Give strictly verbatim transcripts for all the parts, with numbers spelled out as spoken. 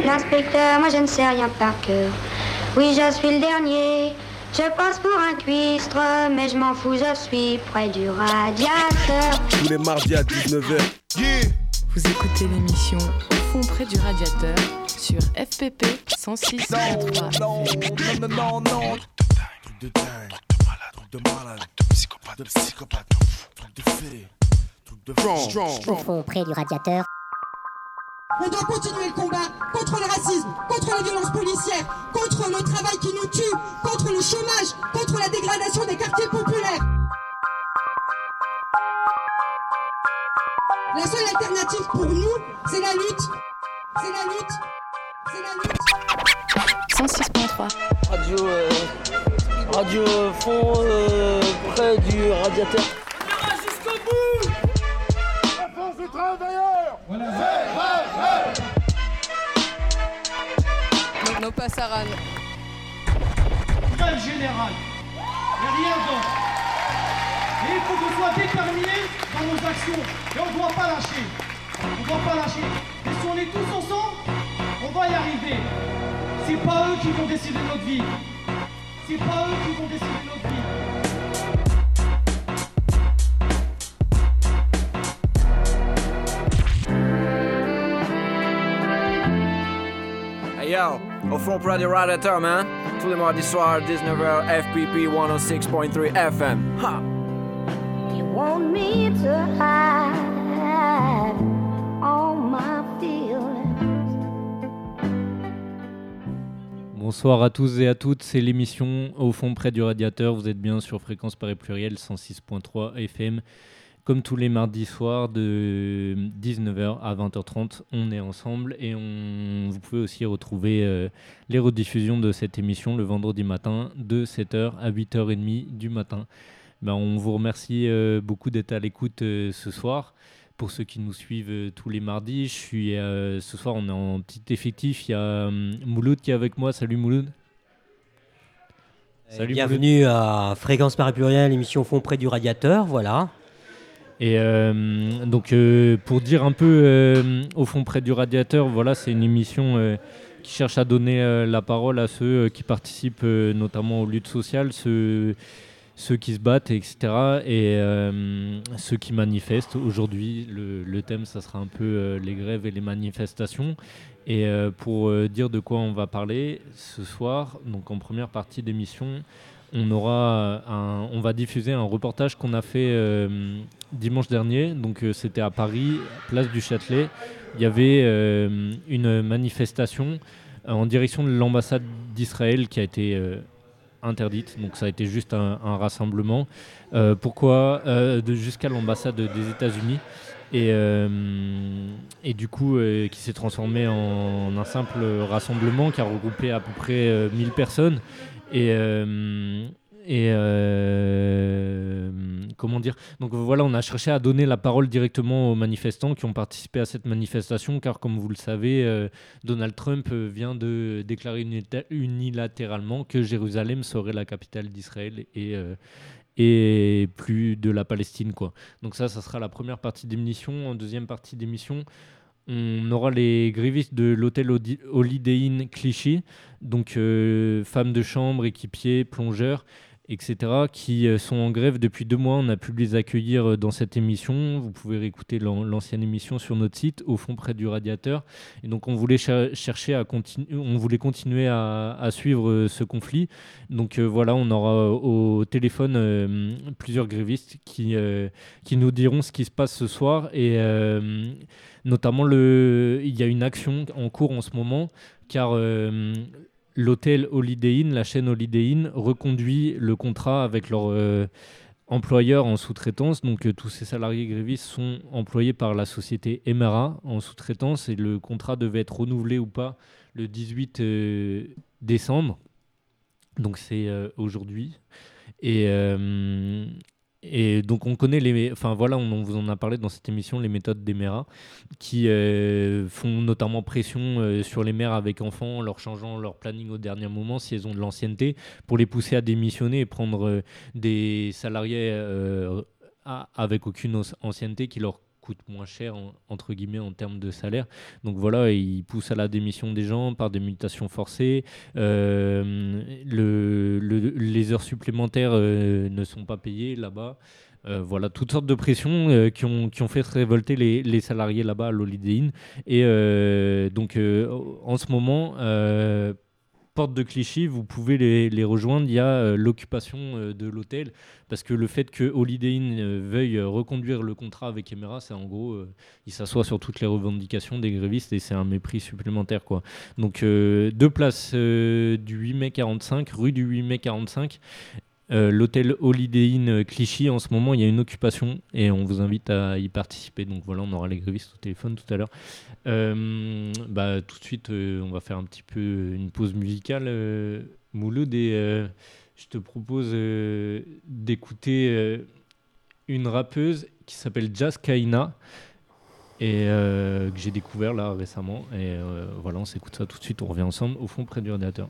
L'inspecteur, moi je ne sais rien par cœur. Oui, je suis le dernier. Je passe pour un cuistre, mais je m'en fous, je suis près du radiateur. Tous les mardis à dix-neuf heures. Yeah. Vous écoutez l'émission Au fond près du radiateur sur F P P cent six point trois. Non, non, non, non, non. Truc de dingue, truc de malade, truc de malade, truc de psychopathe, de psychopathe, truc de fée, truc de strong. Au fond près du radiateur. On doit continuer le combat contre le racisme, contre les violences policières, contre le travail qui nous tue, contre le chômage, contre la dégradation des quartiers populaires. La seule alternative pour nous, c'est la lutte. C'est la lutte. C'est la lutte. cent six point trois. Radio, euh, radio fond euh, près du radiateur. On ira jusqu'au bout. La force des travailleurs. Voilà. Nos passaran. Grève générale. Et rien d'autre. Et il faut qu'on soit déterminés dans nos actions. Et on ne doit pas lâcher. On ne doit pas lâcher. Et si on est tous ensemble, on va y arriver. C'est pas eux qui vont décider de notre vie. C'est pas eux qui vont décider de notre vie. Hey yo, au fond près du radiateur, man. Tous les mardis soirs, dix-neuf heures, F P P cent six point trois F M. Ha! You want me to hide all my feelings. Bonsoir à tous et à toutes, c'est l'émission Au fond près du radiateur. Vous êtes bien sur Fréquence Paris Pluriel cent six point trois F M. Comme tous les mardis soirs de dix-neuf heures à vingt heures trente, on est ensemble et on, vous pouvez aussi retrouver euh, les rediffusions de cette émission le vendredi matin de sept heures à huit heures trente du matin. Ben, on vous remercie euh, beaucoup d'être à l'écoute euh, ce soir. Pour ceux qui nous suivent euh, tous les mardis, je suis, euh, ce soir on est en petit effectif. Il y a euh, Mouloud qui est avec moi. Salut Mouloud. Salut, bienvenue Mouloud. À Fréquence Paris Pluriel, émission Au fond près du radiateur, voilà. Et euh, donc euh, pour dire un peu euh, Au fond près du radiateur, voilà, c'est une émission euh, qui cherche à donner euh, la parole à ceux euh, qui participent euh, notamment aux luttes sociales, ceux, ceux qui se battent, et cetera. Et euh, ceux qui manifestent. Aujourd'hui, le, le thème, ça sera un peu euh, les grèves et les manifestations. Et euh, pour euh, dire de quoi on va parler ce soir, donc en première partie d'émission, on aura un, on va diffuser un reportage qu'on a fait euh, dimanche dernier. Donc euh, c'était à Paris, place du Châtelet. Il y avait euh, une manifestation euh, en direction de l'ambassade d'Israël qui a été euh, interdite. Donc ça a été juste un, un rassemblement. Euh, pourquoi euh, de, jusqu'à l'ambassade des États-Unis. Et, euh, et du coup, euh, qui s'est transformé en, en un simple rassemblement qui a regroupé à peu près euh, mille personnes. Et, euh, et euh, comment dire, donc voilà, on a cherché à donner la parole directement aux manifestants qui ont participé à cette manifestation, car comme vous le savez, euh, Donald Trump vient de déclarer unita- unilatéralement que Jérusalem serait la capitale d'Israël et, euh, et plus de la Palestine, quoi. Donc ça, ça sera la première partie d'émission. En deuxième partie d'émission, on aura les grévistes de l'hôtel Holiday Inn Clichy, donc euh, femmes de chambre, équipiers, plongeurs, et cetera, qui euh, sont en grève depuis deux mois. On a pu les accueillir dans cette émission. Vous pouvez réécouter l'an- l'ancienne émission sur notre site, Au fond près du radiateur. Et donc on voulait cher- chercher à continuer, on voulait continuer à, à suivre euh, ce conflit. Donc euh, voilà, on aura au téléphone euh, plusieurs grévistes qui euh, qui nous diront ce qui se passe ce soir et euh, notamment, le, il y a une action en cours en ce moment, car euh, l'hôtel Holiday Inn, la chaîne Holiday Inn, reconduit le contrat avec leur euh, employeur en sous-traitance. Donc, euh, tous ces salariés grévistes sont employés par la société Emera en sous-traitance et le contrat devait être renouvelé ou pas le dix-huit euh, décembre. Donc, c'est euh, aujourd'hui. Et... Euh, Et donc on connaît les, enfin voilà, on, on vous en a parlé dans cette émission, les méthodes d'Emera, qui euh, font notamment pression euh, sur les mères avec enfants, en leur changeant leur planning au dernier moment si elles ont de l'ancienneté, pour les pousser à démissionner et prendre euh, des salariés euh, à, avec aucune ancienneté qui leur coûte moins cher en, entre guillemets en termes de salaire. Donc voilà, il pousse à la démission des gens par des mutations forcées. Euh, le, le, les heures supplémentaires euh, ne sont pas payées là-bas. Euh, voilà, toutes sortes de pressions euh, qui, ont, qui ont fait se révolter les, les salariés là-bas à l'Holiday Inn. Et euh, donc euh, en ce moment, euh, porte de Clichy, vous pouvez les, les rejoindre. Il y a euh, l'occupation euh, de l'hôtel, parce que le fait que Holiday Inn euh, veuille euh, reconduire le contrat avec Emera, c'est en gros, euh, il s'assoit sur toutes les revendications des grévistes et c'est un mépris supplémentaire, quoi. Donc euh, deux places euh, du huit mai quarante-cinq, rue du huit mai quarante-cinq. Euh, l'hôtel Holiday Inn Clichy, en ce moment il y a une occupation et on vous invite à y participer. Donc voilà, on aura les grévistes au téléphone tout à l'heure. Euh, bah, tout de suite euh, on va faire un petit peu une pause musicale, euh, Mouloud, et euh, je te propose euh, d'écouter euh, une rappeuse qui s'appelle Jazz Kaina et euh, que j'ai découvert là récemment, et euh, voilà, on s'écoute ça tout de suite, on revient ensemble au fond près du radiateur.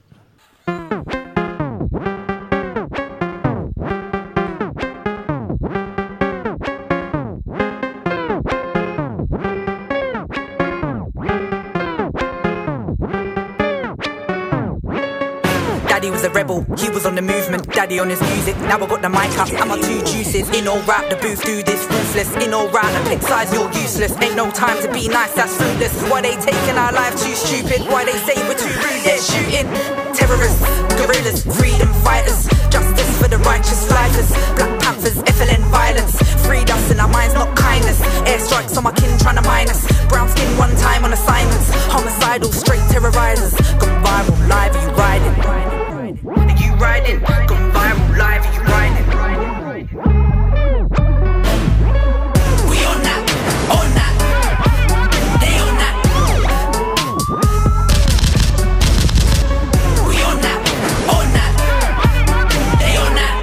Daddy was a rebel, he was on the movement, daddy on his music. Now I got the mic up and my two juices. In or out the booth, do this ruthless. In or out the pick size, you're useless. Ain't no time to be nice, that's fruitless. Why they taking our life too stupid? Why they say we're too rude, yeah, shooting. Terrorists, guerrillas, freedom fighters. Justice for the righteous fighters. Black Panthers, F L N violence. Freed us in our minds, not kindness. Airstrikes on my kin trying to mine us. Brown skin one time on assignments. Homicidal, straight terrorizers. Gone viral, live, are you riding? Are you riding? Gone viral, live, are you riding? We on that, on that. They on that. We on that, on that. They on that.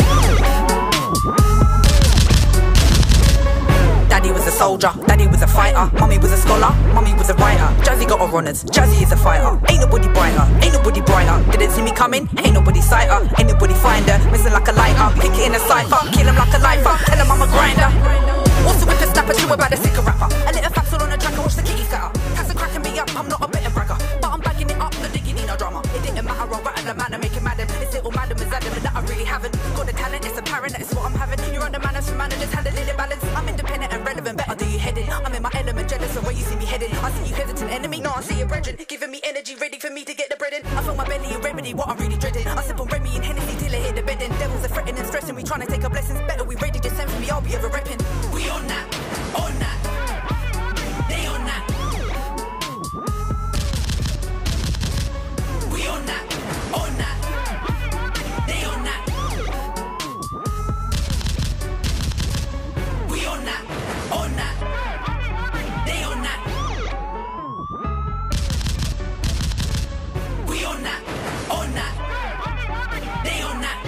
Daddy was a soldier, daddy was a fighter. Mummy was a scholar, mummy was a writer. Jazzy got her honours, Jazzy is a fighter. Ain't nobody brighter, ain't nobody brighter. Didn't see me coming, ain't nobody sight her. Ain't nobody find her, missing like a lighter. Pick it in a cypher, kill him like a lifer. Tell him I'm a grinder. Also with the snapper, chew about a sicker rapper. A little facts all on the track, I watch the kitty scatter. Cats are cracking me up, I'm not a bit of bragger. But I'm bagging it up, no digging in no drama. It didn't matter, I'll rattle the man and make it madden. It's little madam is Adam, and that I really haven't. Got the talent, it's apparent, that is what I'm having. You're on the manners from managers, handling it balance. I'm independent and relevant, better do you headed. I'm in my element, jealous of where you see me headed. I see you hesitant enemy, no I see you brethren. Giving me energy, ready for me to get the bread in. I feel my belly a remedy, what I'm really dreading. I sip on Remy and Hennessy till I hit the bed in. Devils are threatening and stressing, we trying to take our blessings. Better we ready, just send for me, I'll be ever repping. We on that, on that. They on that. We on that, on that. They on that. We on that, on that. They on that. We on that, on that. They on that.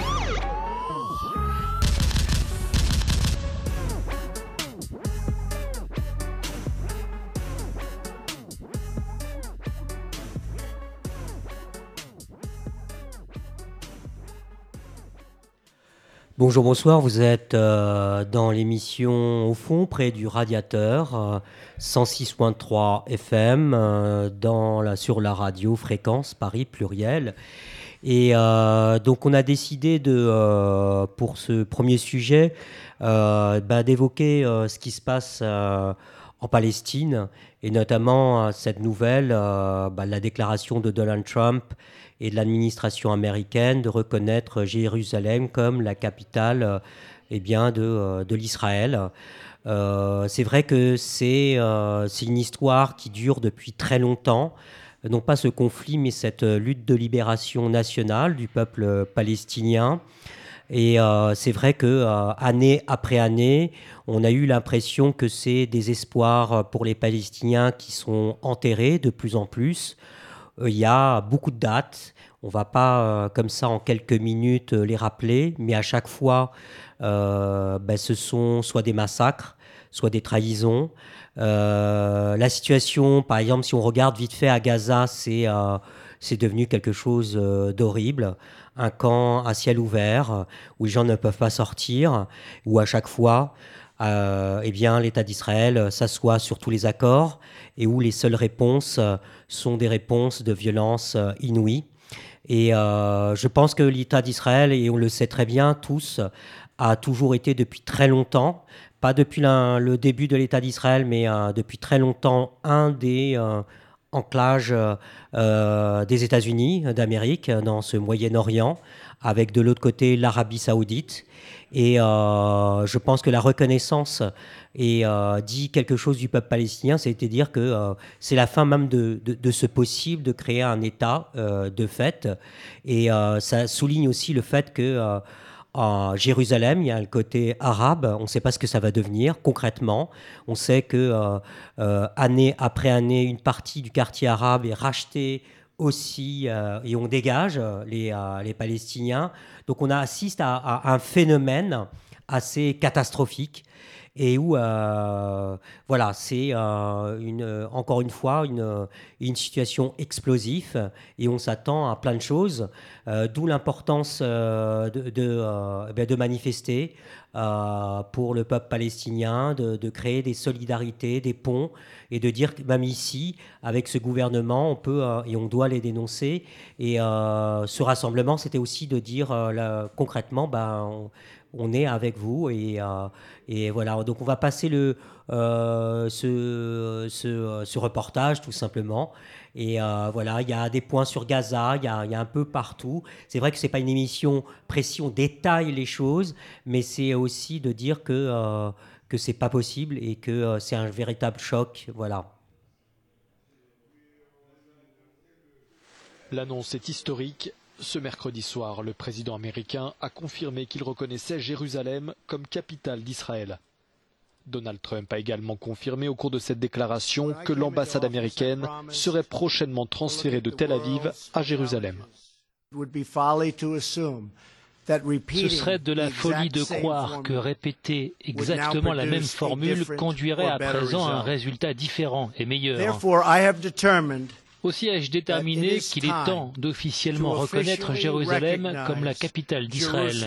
Bonjour, bonsoir, vous êtes euh, dans l'émission Au fond, près du radiateur, euh, cent six point trois F M, euh, dans la, sur la radio Fréquence Paris Pluriel. Et euh, donc on a décidé de, euh, pour ce premier sujet euh, bah, d'évoquer euh, ce qui se passe euh, en Palestine, et notamment euh, cette nouvelle, euh, bah, la déclaration de Donald Trump et de l'administration américaine de reconnaître Jérusalem comme la capitale euh, eh bien, de, euh, de l'Israël. Euh, c'est vrai que c'est, euh, c'est une histoire qui dure depuis très longtemps, non pas ce conflit, mais cette lutte de libération nationale du peuple palestinien. Et euh, c'est vrai que euh, année après année, on a eu l'impression que c'est des espoirs pour les Palestiniens qui sont enterrés de plus en plus. Il y a beaucoup de dates, on ne va pas euh, comme ça en quelques minutes euh, les rappeler, mais à chaque fois, euh, ben, ce sont soit des massacres, soit des trahisons. Euh, la situation, par exemple, si on regarde vite fait à Gaza, c'est, euh, c'est devenu quelque chose euh, d'horrible. Un camp à ciel ouvert, où les gens ne peuvent pas sortir, où à chaque fois, euh, eh bien, l'État d'Israël s'assoit sur tous les accords et où les seules réponses sont des réponses de violence inouïes. Et euh, je pense que l'État d'Israël, et on le sait très bien tous, a toujours été depuis très longtemps, pas depuis la, le début de l'État d'Israël, mais euh, depuis très longtemps, un des euh, enclaves euh, des États-Unis d'Amérique dans ce Moyen-Orient, avec de l'autre côté l'Arabie saoudite. Et euh, je pense que la reconnaissance et, euh, dit quelque chose du peuple palestinien, c'est-à-dire que euh, c'est la fin même de, de, de ce possible de créer un État euh, de fait. Et euh, ça souligne aussi le fait que euh, à Jérusalem, il y a le côté arabe, on ne sait pas ce que ça va devenir concrètement. On sait que euh, euh, année après année, une partie du quartier arabe est rachetée aussi, euh, et on dégage les, euh, les Palestiniens. Donc on assiste à, à un phénomène assez catastrophique et où, euh, voilà, c'est euh, une, encore une fois une, une situation explosive et on s'attend à plein de choses, euh, d'où l'importance euh, de, de, euh, de manifester euh, pour le peuple palestinien, de, de créer des solidarités, des ponts et de dire que même ici, avec ce gouvernement, on peut euh, et on doit les dénoncer. Et euh, ce rassemblement, c'était aussi de dire euh, là, concrètement, ben, on, on est avec vous et, euh, et voilà. Donc on va passer le, euh, ce, ce, ce reportage tout simplement. Et euh, voilà, il y a des points sur Gaza, il y a, il y a un peu partout. C'est vrai que c'est pas une émission précise, on détaille les choses, mais c'est aussi de dire que euh, que c'est pas possible et que euh, c'est un véritable choc. Voilà. L'annonce est historique. Ce mercredi soir, le président américain a confirmé qu'il reconnaissait Jérusalem comme capitale d'Israël. Donald Trump a également confirmé au cours de cette déclaration que l'ambassade américaine serait prochainement transférée de Tel Aviv à Jérusalem. Ce serait de la folie de croire que répéter exactement la même formule conduirait à présent à un résultat différent et meilleur. Aussi ai-je déterminé qu'il est temps d'officiellement reconnaître Jérusalem comme la capitale d'Israël.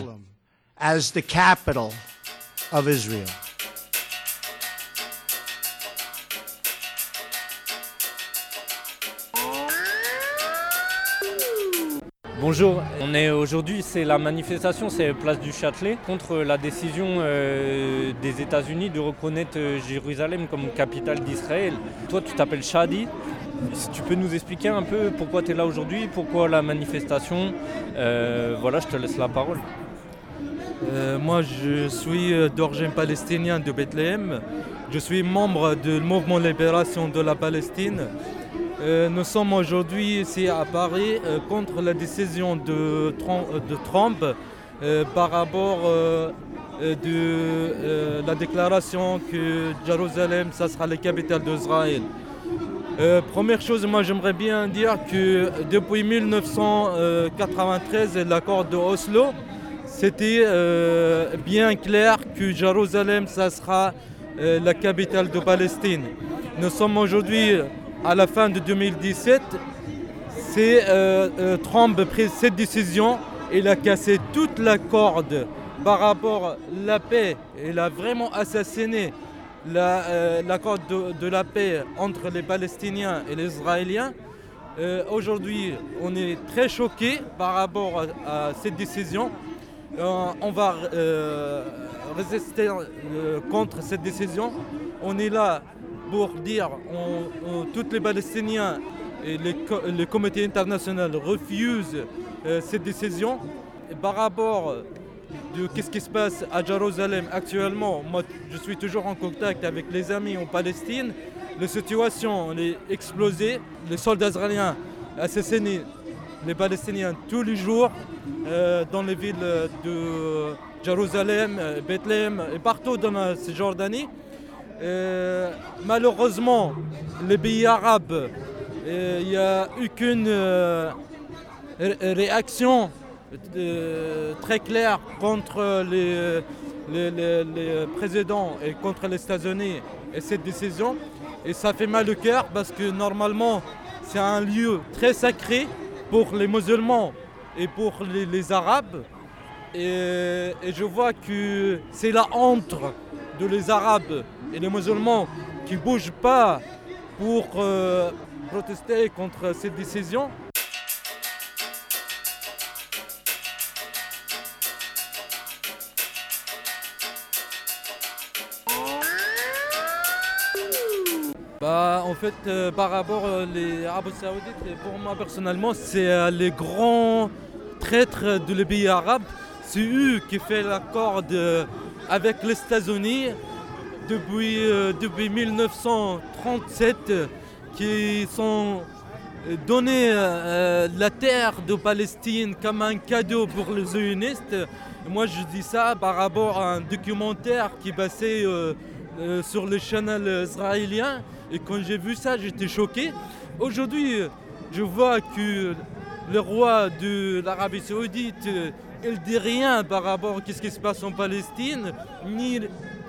Bonjour, on est aujourd'hui, c'est la manifestation, c'est place du Châtelet, contre la décision euh, des États-Unis de reconnaître euh, Jérusalem comme capitale d'Israël. Toi, tu t'appelles Shadi. Si tu peux nous expliquer un peu pourquoi tu es là aujourd'hui, pourquoi la manifestation, euh, voilà, je te laisse la parole. Euh, moi, je suis d'origine palestinienne de Bethléem. Je suis membre du mouvement de libération de la Palestine. Euh, nous sommes aujourd'hui ici à Paris euh, contre la décision de Trump, de Trump euh, par rapport euh, euh, de euh, la déclaration que Jérusalem, ça sera la capitale d'Israël. Euh, première chose, moi j'aimerais bien dire que depuis mille neuf cent quatre-vingt-treize, l'accord de Oslo, c'était euh, bien clair que Jérusalem, ça sera euh, la capitale de Palestine. Nous sommes aujourd'hui à la fin de deux mille dix-sept, c'est euh, euh, Trump a pris cette décision, il a cassé toute la corde par rapport à la paix, il a vraiment assassiné la, euh, l'accord de, de la paix entre les Palestiniens et les Israéliens. Euh, aujourd'hui, on est très choqués par rapport à, à cette décision. Euh, on va euh, résister euh, contre cette décision. On est là pour dire que tous les Palestiniens et les, le comité international refusent euh, cette décision. Et par rapport de qu'est-ce qui se passe à Jérusalem actuellement, moi je suis toujours en contact avec les amis en Palestine. La situation elle est explosée. Les soldats israéliens assassinent les Palestiniens tous les jours euh, dans les villes de Jérusalem, Bethléem et partout dans la Cisjordanie. Euh, malheureusement, les pays arabes, il euh, n'y a aucune euh, réaction euh, très claire contre les, les, les, les présidents et contre les États-Unis et cette décision. Et ça fait mal au cœur parce que normalement, c'est un lieu très sacré pour les musulmans et pour les, les Arabes. Et, et je vois que c'est la honte de les Arabes et les musulmans qui ne bougent pas pour euh, protester contre cette décision. Bah, en fait, euh, par rapport aux euh, Arabes Saoudites, pour moi personnellement, c'est euh, les grands traîtres de les pays arabes. C'est eux qui font l'accord de, avec les États-Unis depuis, euh, depuis mille neuf cent trente-sept, euh, qui sont donné euh, la terre de Palestine comme un cadeau pour les sionistes. Moi, je dis ça par rapport à un documentaire qui passait euh, euh, sur le channel israélien. Et quand j'ai vu ça, j'étais choqué. Aujourd'hui, je vois que le roi de l'Arabie Saoudite, il ne dit rien par rapport à ce qui se passe en Palestine, ni,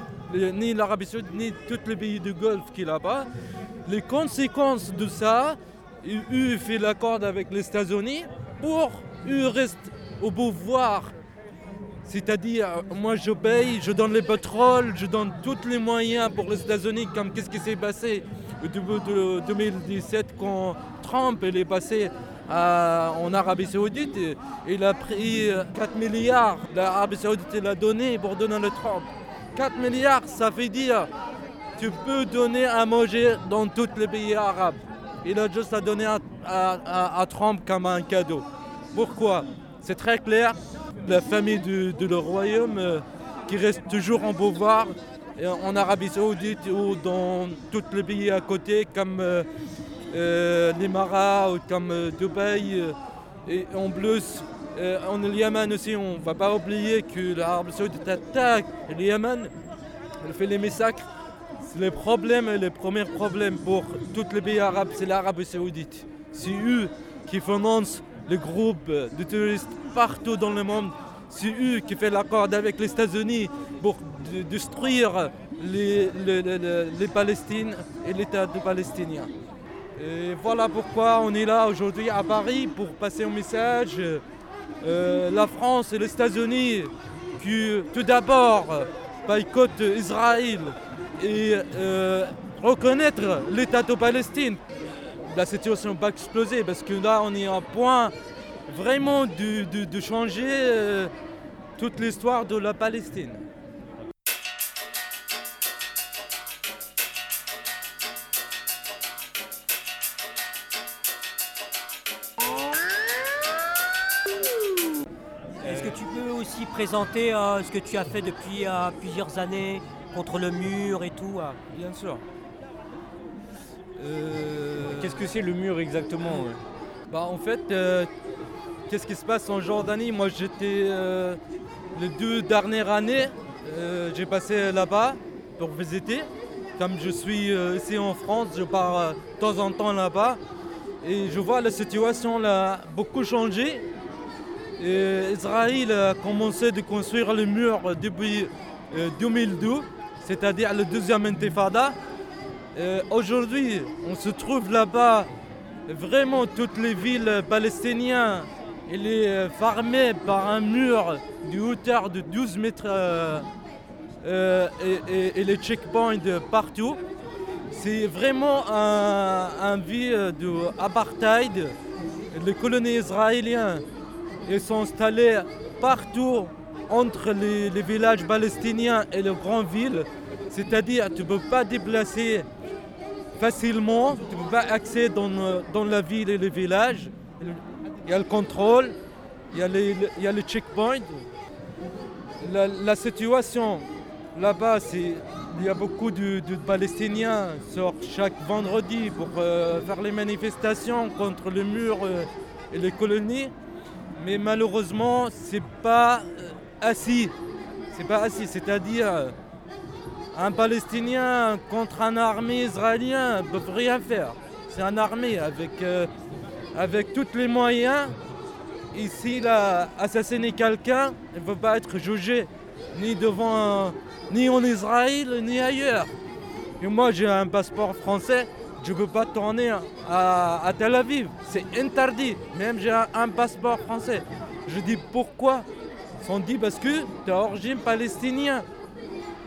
ni l'Arabie Saoudite, ni tous les pays du Golfe qui est là-bas. Les conséquences de ça, eux font l'accord avec les États-Unis pour eux restent au pouvoir. C'est-à-dire, moi je paye, je donne les pétroles, je donne tous les moyens pour les États-Unis, comme qu'est-ce qui s'est passé au début de deux mille dix-sept quand Trump il est passé à, en Arabie Saoudite. Il a pris quatre milliards, l'Arabie Saoudite l'a donné pour donner le Trump. quatre milliards, ça veut dire tu peux donner à manger dans tous les pays arabes. Il a juste à donner à, à, à Trump comme un cadeau. Pourquoi? C'est très clair. La famille de, de le royaume euh, qui reste toujours en pouvoir en Arabie Saoudite ou dans tous les pays à côté comme euh, euh, l'Émirat ou comme euh, Dubaï. Euh, et en plus, euh, en Yémen aussi, on ne va pas oublier que l'Arabie Saoudite attaque le Yémen, elle fait les massacres. Les problèmes, les premiers problèmes pour tous les pays arabes, c'est l'Arabie Saoudite. C'est eux qui financent les groupes de terroristes partout dans le monde. C'est eux qui font l'accord avec les États-Unis pour de détruire les, les, les, les Palestines et l'État de palestinien. Et voilà pourquoi on est là aujourd'hui à Paris pour passer un message. Euh, la France et les États-Unis qui tout d'abord boycottent Israël et euh, reconnaître l'État de Palestine. La situation va exploser parce que là on est à point vraiment de, de, de changer euh, toute l'histoire de la Palestine. Est-ce que tu peux aussi présenter euh, ce que tu as fait depuis euh, plusieurs années contre le mur et tout? euh Bien sûr. Euh... Qu'est-ce que c'est le mur exactement? ouais. Bah en fait, euh, qu'est-ce qui se passe en Jordanie? Moi j'étais euh, les deux dernières années, euh, j'ai passé là-bas pour visiter. Comme je suis euh, ici en France, je pars euh, de temps en temps là-bas et je vois la situation là beaucoup changé. Et Israël a commencé de construire le mur depuis euh, deux mille deux, c'est-à-dire le deuxième intifada. Euh, aujourd'hui, on se trouve là-bas, vraiment toutes les villes palestiniennes, elle est fermée par un mur de hauteur de douze mètres euh, euh, et, et, et les checkpoints partout. C'est vraiment un, un vie d'apartheid. Les colonies israéliennes elles sont installées partout entre les, les villages palestiniens et les grandes villes. C'est-à-dire tu ne peux pas déplacer facilement, tu ne peux pas accéder dans, dans la ville et les villages. Il y a le contrôle, il y a les, il y a les checkpoints. La, la situation là-bas, c'est il y a beaucoup de, de Palestiniens sur chaque vendredi pour euh, faire les manifestations contre le mur euh, et les colonies. Mais malheureusement, c'est pas euh, assez. C'est pas assez. C'est-à-dire, un Palestinien contre une armée israélienne ne peut rien faire. C'est une armée avec, euh, avec tous les moyens. Et s'il a assassiné quelqu'un, il ne peut pas être jugé ni devant, ni en Israël, ni ailleurs. Et moi, j'ai un passeport français. Je ne peux pas tourner à, à Tel Aviv, c'est interdit, même j'ai un, un passeport français. Je dis pourquoi? Ils sont dit parce que tu es d'origine palestinienne.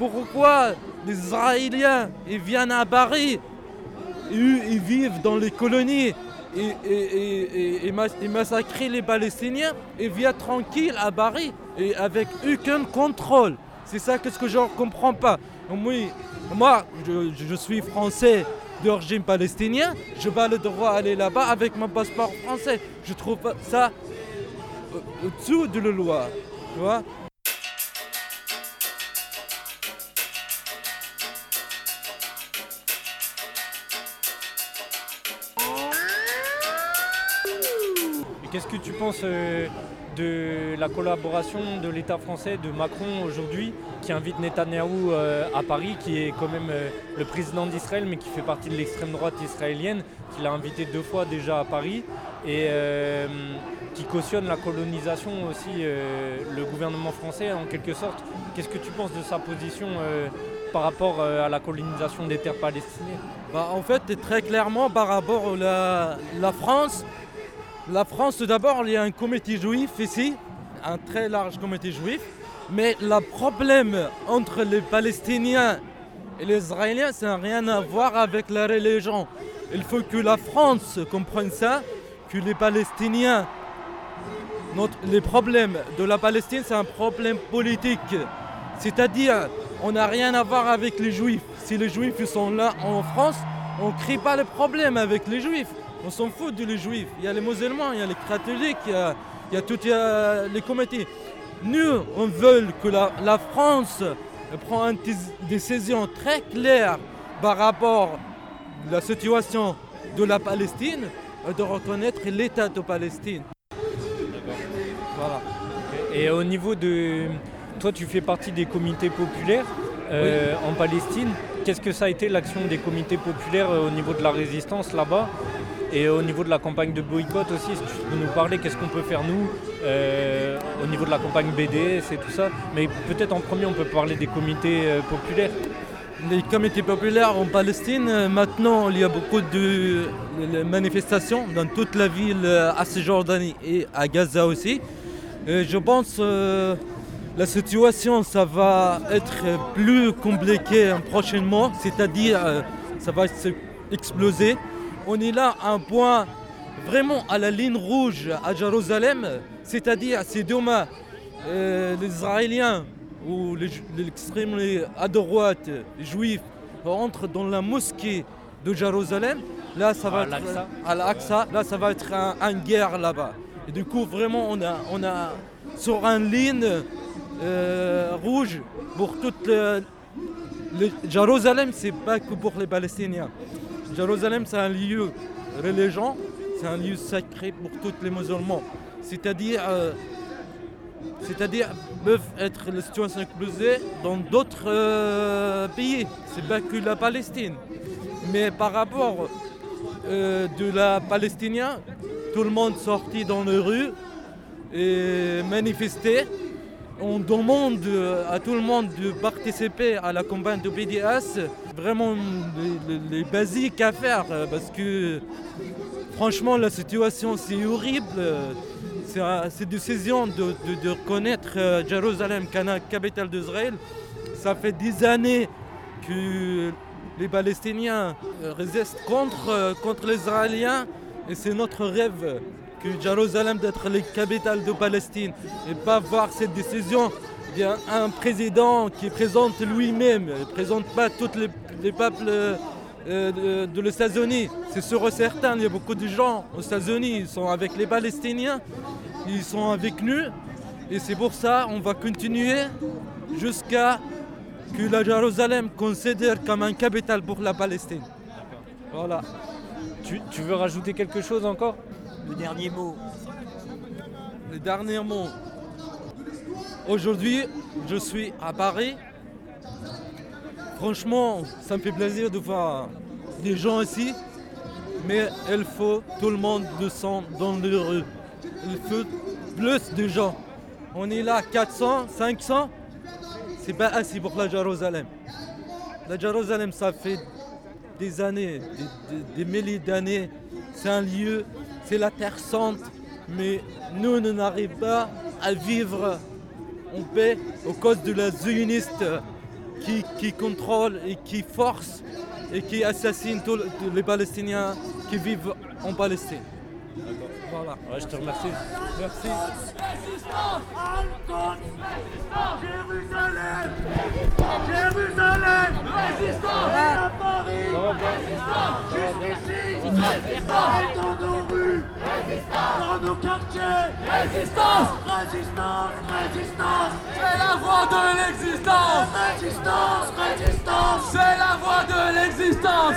pourquoi les Israéliens ils viennent à Paris, eux, ils vivent dans les colonies et, et, et, et, et, et massacrer les Palestiniens et viennent tranquilles à Paris et avec aucun contrôle. C'est ça que ce que je ne comprends pas. Oui, moi, je, je suis français d'origine palestinienne, je n'ai pas le droit d'aller là-bas avec mon passeport français. Je trouve ça au-dessous de la loi, tu vois. Qu'est-ce que tu penses euh, de la collaboration de l'État français, de Macron aujourd'hui, qui invite Netanyahou euh, à Paris, qui est quand même euh, le président d'Israël, mais qui fait partie de l'extrême droite israélienne, qui l'a invité deux fois déjà à Paris, et euh, qui cautionne la colonisation aussi, euh, le gouvernement français en quelque sorte. Qu'est-ce que tu penses de sa position euh, par rapport euh, à la colonisation des terres palestiniennes? Bah, en fait, très clairement, par rapport à la, la France, La France, tout d'abord, il y a un comité juif ici, un très large comité juif, mais le problème entre les Palestiniens et les Israéliens, ça n'a rien à voir avec la religion. Il faut que la France comprenne ça, que les Palestiniens, notre, les problèmes de la Palestine, c'est un problème politique. C'est-à-dire, on n'a rien à voir avec les Juifs. Si les Juifs ils sont là en France, on ne crée pas le problème avec les Juifs. On s'en fout de les Juifs. Il y a les musulmans, il y a les catholiques, il y a, il y a, tout, il y a les comités. Nous, on veut que la, la France prenne une décision très claire par rapport à la situation de la Palestine, de reconnaître l'État de Palestine. D'accord. Voilà. Et au niveau de... Toi, tu fais partie des comités populaires euh, oui. en Palestine. Qu'est-ce que ça a été l'action des comités populaires euh, au niveau de la résistance là-bas? Et au niveau de la campagne de boycott aussi, si tu peux nous parler, qu'est-ce qu'on peut faire nous euh, au niveau de la campagne B D S et tout ça. Mais peut-être en premier, on peut parler des comités euh, populaires. Les comités populaires en Palestine, maintenant, il y a beaucoup de, de manifestations dans toute la ville, à Cisjordanie et à Gaza aussi. Et je pense que euh, la situation, ça va être plus compliqué prochainement, c'est-à-dire euh, ça va exploser. On est là à un point vraiment à la ligne rouge à Jérusalem, c'est-à-dire c'est demain euh, les Israéliens ou les, l'extrême à droite, les Juifs rentrent dans la mosquée de Jérusalem, là ça va à être à l'Aqsa, là ça va être un, un guerre là-bas. Et du coup vraiment on a on a sur une ligne euh, rouge pour toute le, le, Jérusalem, c'est pas que pour les Palestiniens. Jérusalem, c'est un lieu religieux, c'est un lieu sacré pour tous les musulmans. C'est-à-dire, euh, c'est-à-dire peuvent être les situations explosées dans d'autres euh, pays. C'est pas que la Palestine. Mais par rapport euh, de la Palestinienne, tout le monde sortit dans les rues et manifestait. On demande à tout le monde de participer à la campagne de B D S. Vraiment les, les, les basiques à faire parce que franchement la situation c'est horrible. C'est, c'est une décision de, de, de reconnaître Jérusalem comme la capitale d'Israël. Ça fait des années que les Palestiniens résistent contre, contre les Israéliens et c'est notre rêve que Jérusalem d'être la capitale de Palestine et pas voir cette décision. Il y a un président qui présente lui-même, il ne présente pas tous les, les peuples euh, de, de les États-Unis. C'est sûr et certain, il y a beaucoup de gens aux États-Unis, ils sont avec les Palestiniens, ils sont avec nous et c'est pour ça qu'on va continuer jusqu'à que la Jérusalem considère comme une capitale pour la Palestine. Voilà. Tu, tu veux rajouter quelque chose encore ? Le dernier mot. Le dernier mot. Aujourd'hui, je suis à Paris. Franchement, ça me fait plaisir de voir des gens ici. Mais il faut tout le monde descendre dans les rues. Il faut plus de gens. On est là quatre cents, cinq cents. C'est pas assez pour la Jérusalem. La Jérusalem, ça fait des années, des, des, des milliers d'années. C'est un lieu, c'est la terre sainte. Mais nous, nous n'arrivons pas à vivre en paix à cause de la zioniste qui, qui contrôle et qui force et qui assassine tous les Palestiniens qui vivent en Palestine. Voilà. Ouais, je te remercie. Merci. Jérusalem, Jérusalem, résistance à Paris, résistance, jusqu'ici, résistance, dans nos rues, résistance, dans nos quartiers, résistance, résistance, résistance, c'est la voie de l'existence, résistance, résistance, c'est la voie de l'existence.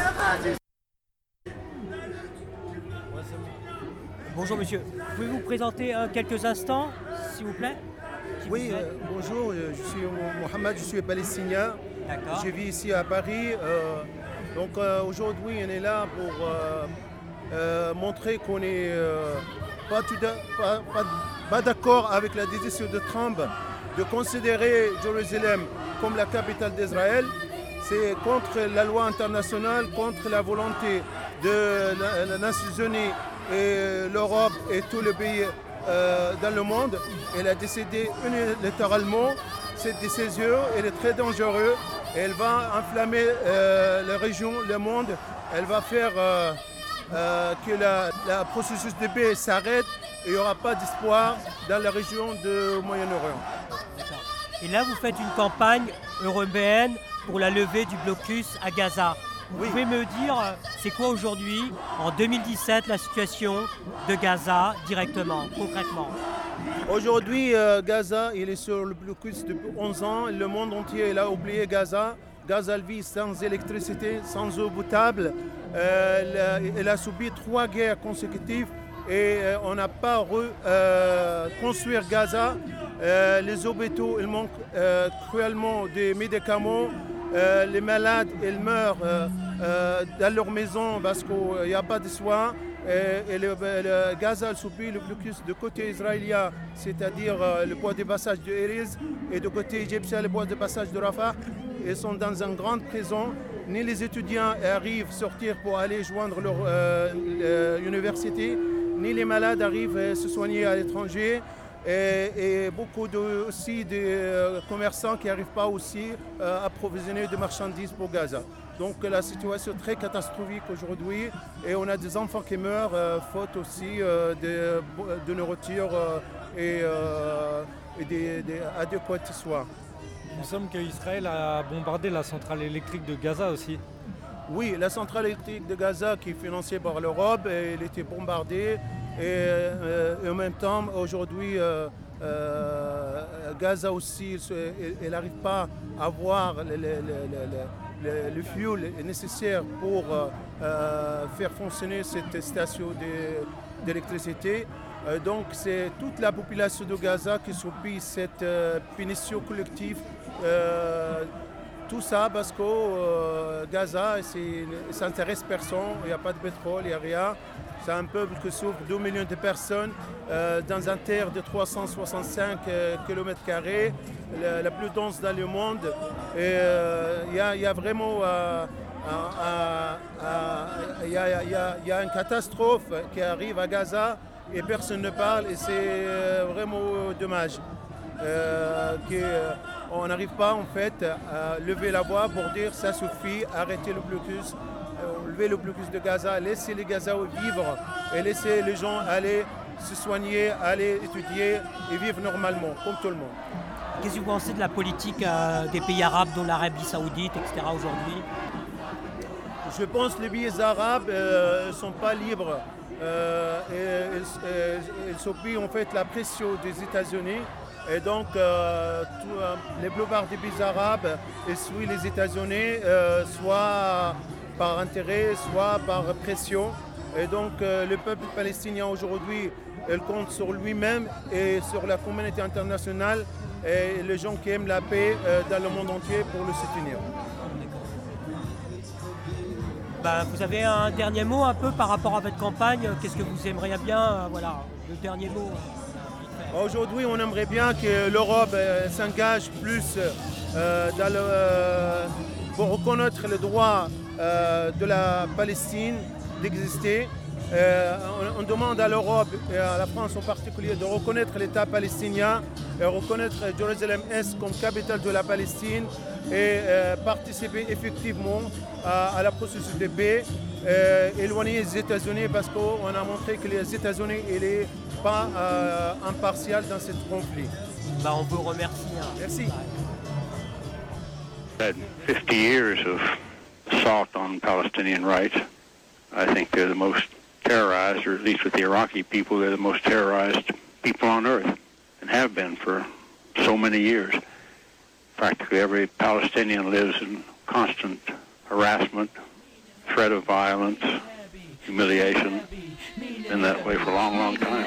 Bonjour monsieur, pouvez-vous vous présenter euh, quelques instants, s'il vous plaît? Oui, euh, bonjour, euh, je suis Mohamed, je suis palestinien. D'accord. Je vis ici à Paris. Euh, donc euh, aujourd'hui, on est là pour euh, euh, montrer qu'on n'est euh, pas, pas, pas, pas d'accord avec la décision de Trump de considérer Jérusalem comme la capitale d'Israël. C'est contre la loi internationale, contre la volonté de la, la Nations Unies et l'Europe et tous les pays euh, dans le monde. Elle a décidé unilatéralement cette décision. Elle est très dangereuse. Elle va enflammer euh, la région, le monde. Elle va faire euh, euh, que le processus de paix s'arrête. Il n'y aura pas d'espoir dans la région du Moyen-Orient. Et là, vous faites une campagne européenne pour la levée du blocus à Gaza. Vous oui. pouvez me dire, c'est quoi aujourd'hui, en deux mille dix-sept, la situation de Gaza directement, concrètement? Aujourd'hui, euh, Gaza, il est sur le blocus depuis onze ans. Le monde entier il a oublié Gaza. Gaza vit sans électricité, sans eau potable. Euh, elle a subi trois guerres consécutives et euh, on n'a pas reconstruit euh, Gaza. Euh, les hôpitaux, il manque euh, cruellement des médicaments. Euh, les malades, ils meurent euh, euh, dans leur maison parce qu'il n'y a pas de soins. Et, et le, le Gaza subit le blocus de côté israélien, c'est-à-dire euh, le point de passage de Erez, et de côté égyptien, le point de passage de Rafah. Ils sont dans une grande prison. Ni les étudiants arrivent à sortir pour aller joindre leur euh, euh, université, ni les malades arrivent à se soigner à l'étranger. Et, et beaucoup de, aussi de euh, commerçants qui n'arrivent pas aussi euh, à approvisionner de marchandises pour Gaza. Donc la situation est très catastrophique aujourd'hui et on a des enfants qui meurent euh, faute aussi euh, de, de nourriture euh, et, euh, et des, des adéquats soins. Il me semble qu'Israël a bombardé la centrale électrique de Gaza aussi. Oui, la centrale électrique de Gaza qui est financée par l'Europe, elle était bombardée. Et, euh, et en même temps, aujourd'hui, euh, euh, Gaza aussi, elle n'arrive pas à avoir le, le, le, le, le fuel nécessaire pour euh, faire fonctionner cette station d'électricité. Euh, donc c'est toute la population de Gaza qui subit cette euh, punition collective. Euh, Tout ça parce que euh, Gaza, ça n'intéresse personne, il n'y a pas de pétrole, il n'y a rien. C'est un peuple qui souffre deux millions de personnes euh, dans un terre de trois cent soixante-cinq euh, kilomètres carrés, la, la plus dense dans le monde. Il euh, y, y a vraiment euh, il y, a, y, a, y a une catastrophe qui arrive à Gaza et personne ne parle et c'est vraiment dommage. Euh, qu'on n'arrive pas en fait à lever la voix pour dire ça suffit, arrêter le blocus, euh, lever le blocus de Gaza, laisser les Gazaouis vivre et laisser les gens aller se soigner, aller étudier et vivre normalement, comme tout le monde. Qu'est-ce que vous pensez de la politique euh, des pays arabes, dont l'Arabie Saoudite, et cetera aujourd'hui? Je pense que les pays arabes ne euh, sont pas libres. Euh, et, et, et, ils subissent en fait la pression des États-Unis. Et donc, euh, tout, euh, les plupart des pays arabes suivent les États-Unis, euh, soit par intérêt, soit par pression. Et donc, euh, le peuple palestinien aujourd'hui, il compte sur lui-même et sur la communauté internationale et les gens qui aiment la paix euh, dans le monde entier pour le soutenir. Ben, vous avez un dernier mot un peu par rapport à votre campagne? Qu'est-ce que vous aimeriez bien, euh, voilà, le dernier mot? Aujourd'hui, on aimerait bien que l'Europe euh, s'engage plus euh, dans le, euh, pour reconnaître le droit euh, de la Palestine d'exister. Euh, on, on demande à l'Europe et à la France en particulier de reconnaître l'État palestinien et reconnaître Jérusalem-Est comme capitale de la Palestine et euh, participer effectivement à, à la processus de paix, euh, éloigner les États-Unis parce qu'on a montré que les États-Unis n'est pas euh, impartial dans ce conflit. Bah, on vous remercie. Hein. Merci. fifty years of assault on Palestinian rights. I think they're the most terrorized, or at least with the Iraqi people, they're the most terrorized people on earth and have been for so many years. Practically every Palestinian lives in constant harassment, threat of violence, humiliation. Been that way for a long, long time.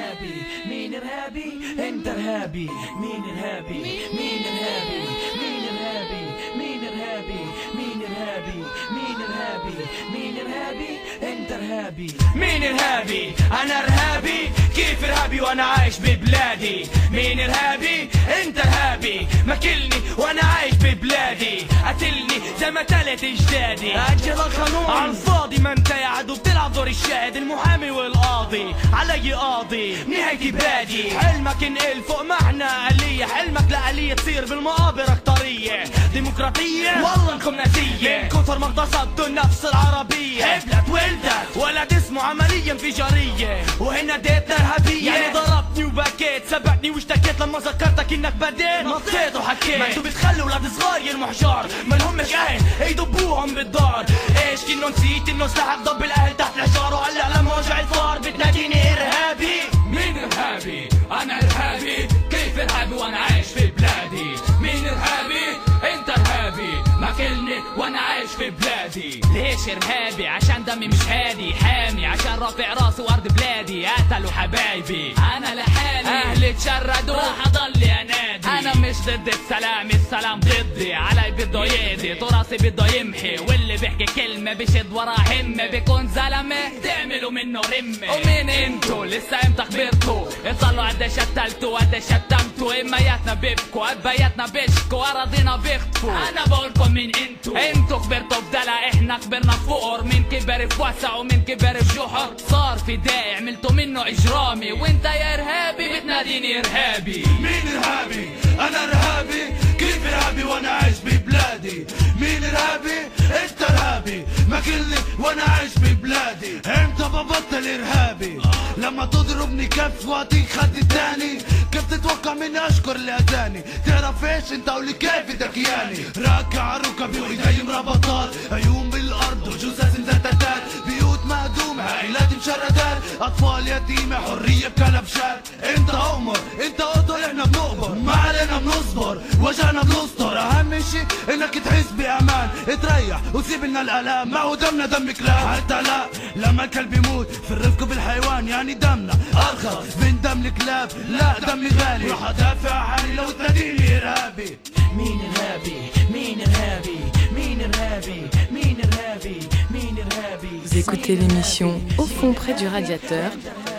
مين إرهابي؟ أنا إرهابي. كيف إرهابي وأنا عايش ببلادي؟ مين إرهابي؟ أنت إرهابي. ماكلني وأنا عايش ببلادي. قتلني زي ما تلت أجدادي. أجل القانون على الفاضي، ما أنت يا عدو بتلعب دور الشاهد المحامي والقاضي. علي قاضي نهايتي بادي. حلمك انقل فوق معنى آلية، حلمك لآلية تصير بالمقابر أكترية ديمقراطية. والله انكم ناسية من كثر ما اغتصبتوا النفس العربية. حبلت ولدت ولد اسمه عملية انفجارية، وهنا ديتنا إرهابية. يعني ضربتني وبكيت، سبقتني واشتكيت لما ذكرتك انك بديت نطيت وحكيت. ما انتو بتخلوا ولاد صغار يرموا حجار، ما لهمش اهل يدبوهم بالدار. ايش كنو نسيت انه سلاحك ضب الاهل تحت الحجار، وهلا لما وجع الفار بتناديني ارهابي. مين ارهابي؟ انا ارهابي. كيف ارهابي وانا عايش في بلادي؟ مين ارهابي؟ انت ارهابي. ماكلني وانا عايش في بلادي. ليش ارهابي؟ عشان دمي مش هادي، حامي عشان رافع راسي وارض بلادي. قتلوا حبايبي انا لحالي، اهلي تشردوا راح اضل انادي. انا مش ضد السلام، السلام ضدي. علي بده يقضي، تراثي بده يمحي، واللي بيحكي كلمه بشد ورا همه بيكون زلمه تعملوا منه رمه. ومين انتو؟ لسه امتى كبرتوا؟ اطلعوا قديش قتلتوا قديش شتمتوا. امياتنا بيبكوا ابياتنا بيشكوا، اراضينا بيخطفوا. انا بقولكم مين انتو؟ انتو كبرتوا بدلع، احنا كبرنا فقر. مين كبر في وسع ومين كبر في جحر. صار في داعي عملتوا منه اجرامي، وانت يا ارهابي بتناديني ارهابي. مين ارهابي؟ انا ارهابي. كيف ارهابي وانا عايش ببلادي؟ مين ارهابي؟ انت ارهابي. ماكلني وانا عايش ببلادي. امتى ببطل ارهابي؟ لما تضربني كف واعطيك خد التاني. كيف تتوقع مني اشكر اللي اذاني؟ تعرف ايش انت قولي كيف دكياني؟ راكع ركبي وايدي مربطات، عيون بالارض وجثث مزتتات، بيوت مهدومه عائلات مشردات، اطفال يتيمه حريه بكلبشات. انت امر انت قطر احنا بنقبر، ما علينا بنصبر وجعنا بنستر. اهم شي انك تحس بامان، تريح وسيب لنا الالام. ما هو دمنا دم كلاب، حتى لا لما الكلب يموت في الرفق بالحيوان يعني دمنا ارخص من دم الكلاب. لا دمي غالي راح ادافع عني لو تناديني ارهابي. مين ارهابي؟ مين ارهابي؟ مين ارهابي؟ مين ارهابي؟ مين ارهابي؟ Vous écoutez l'émission Au fond près du radiateur.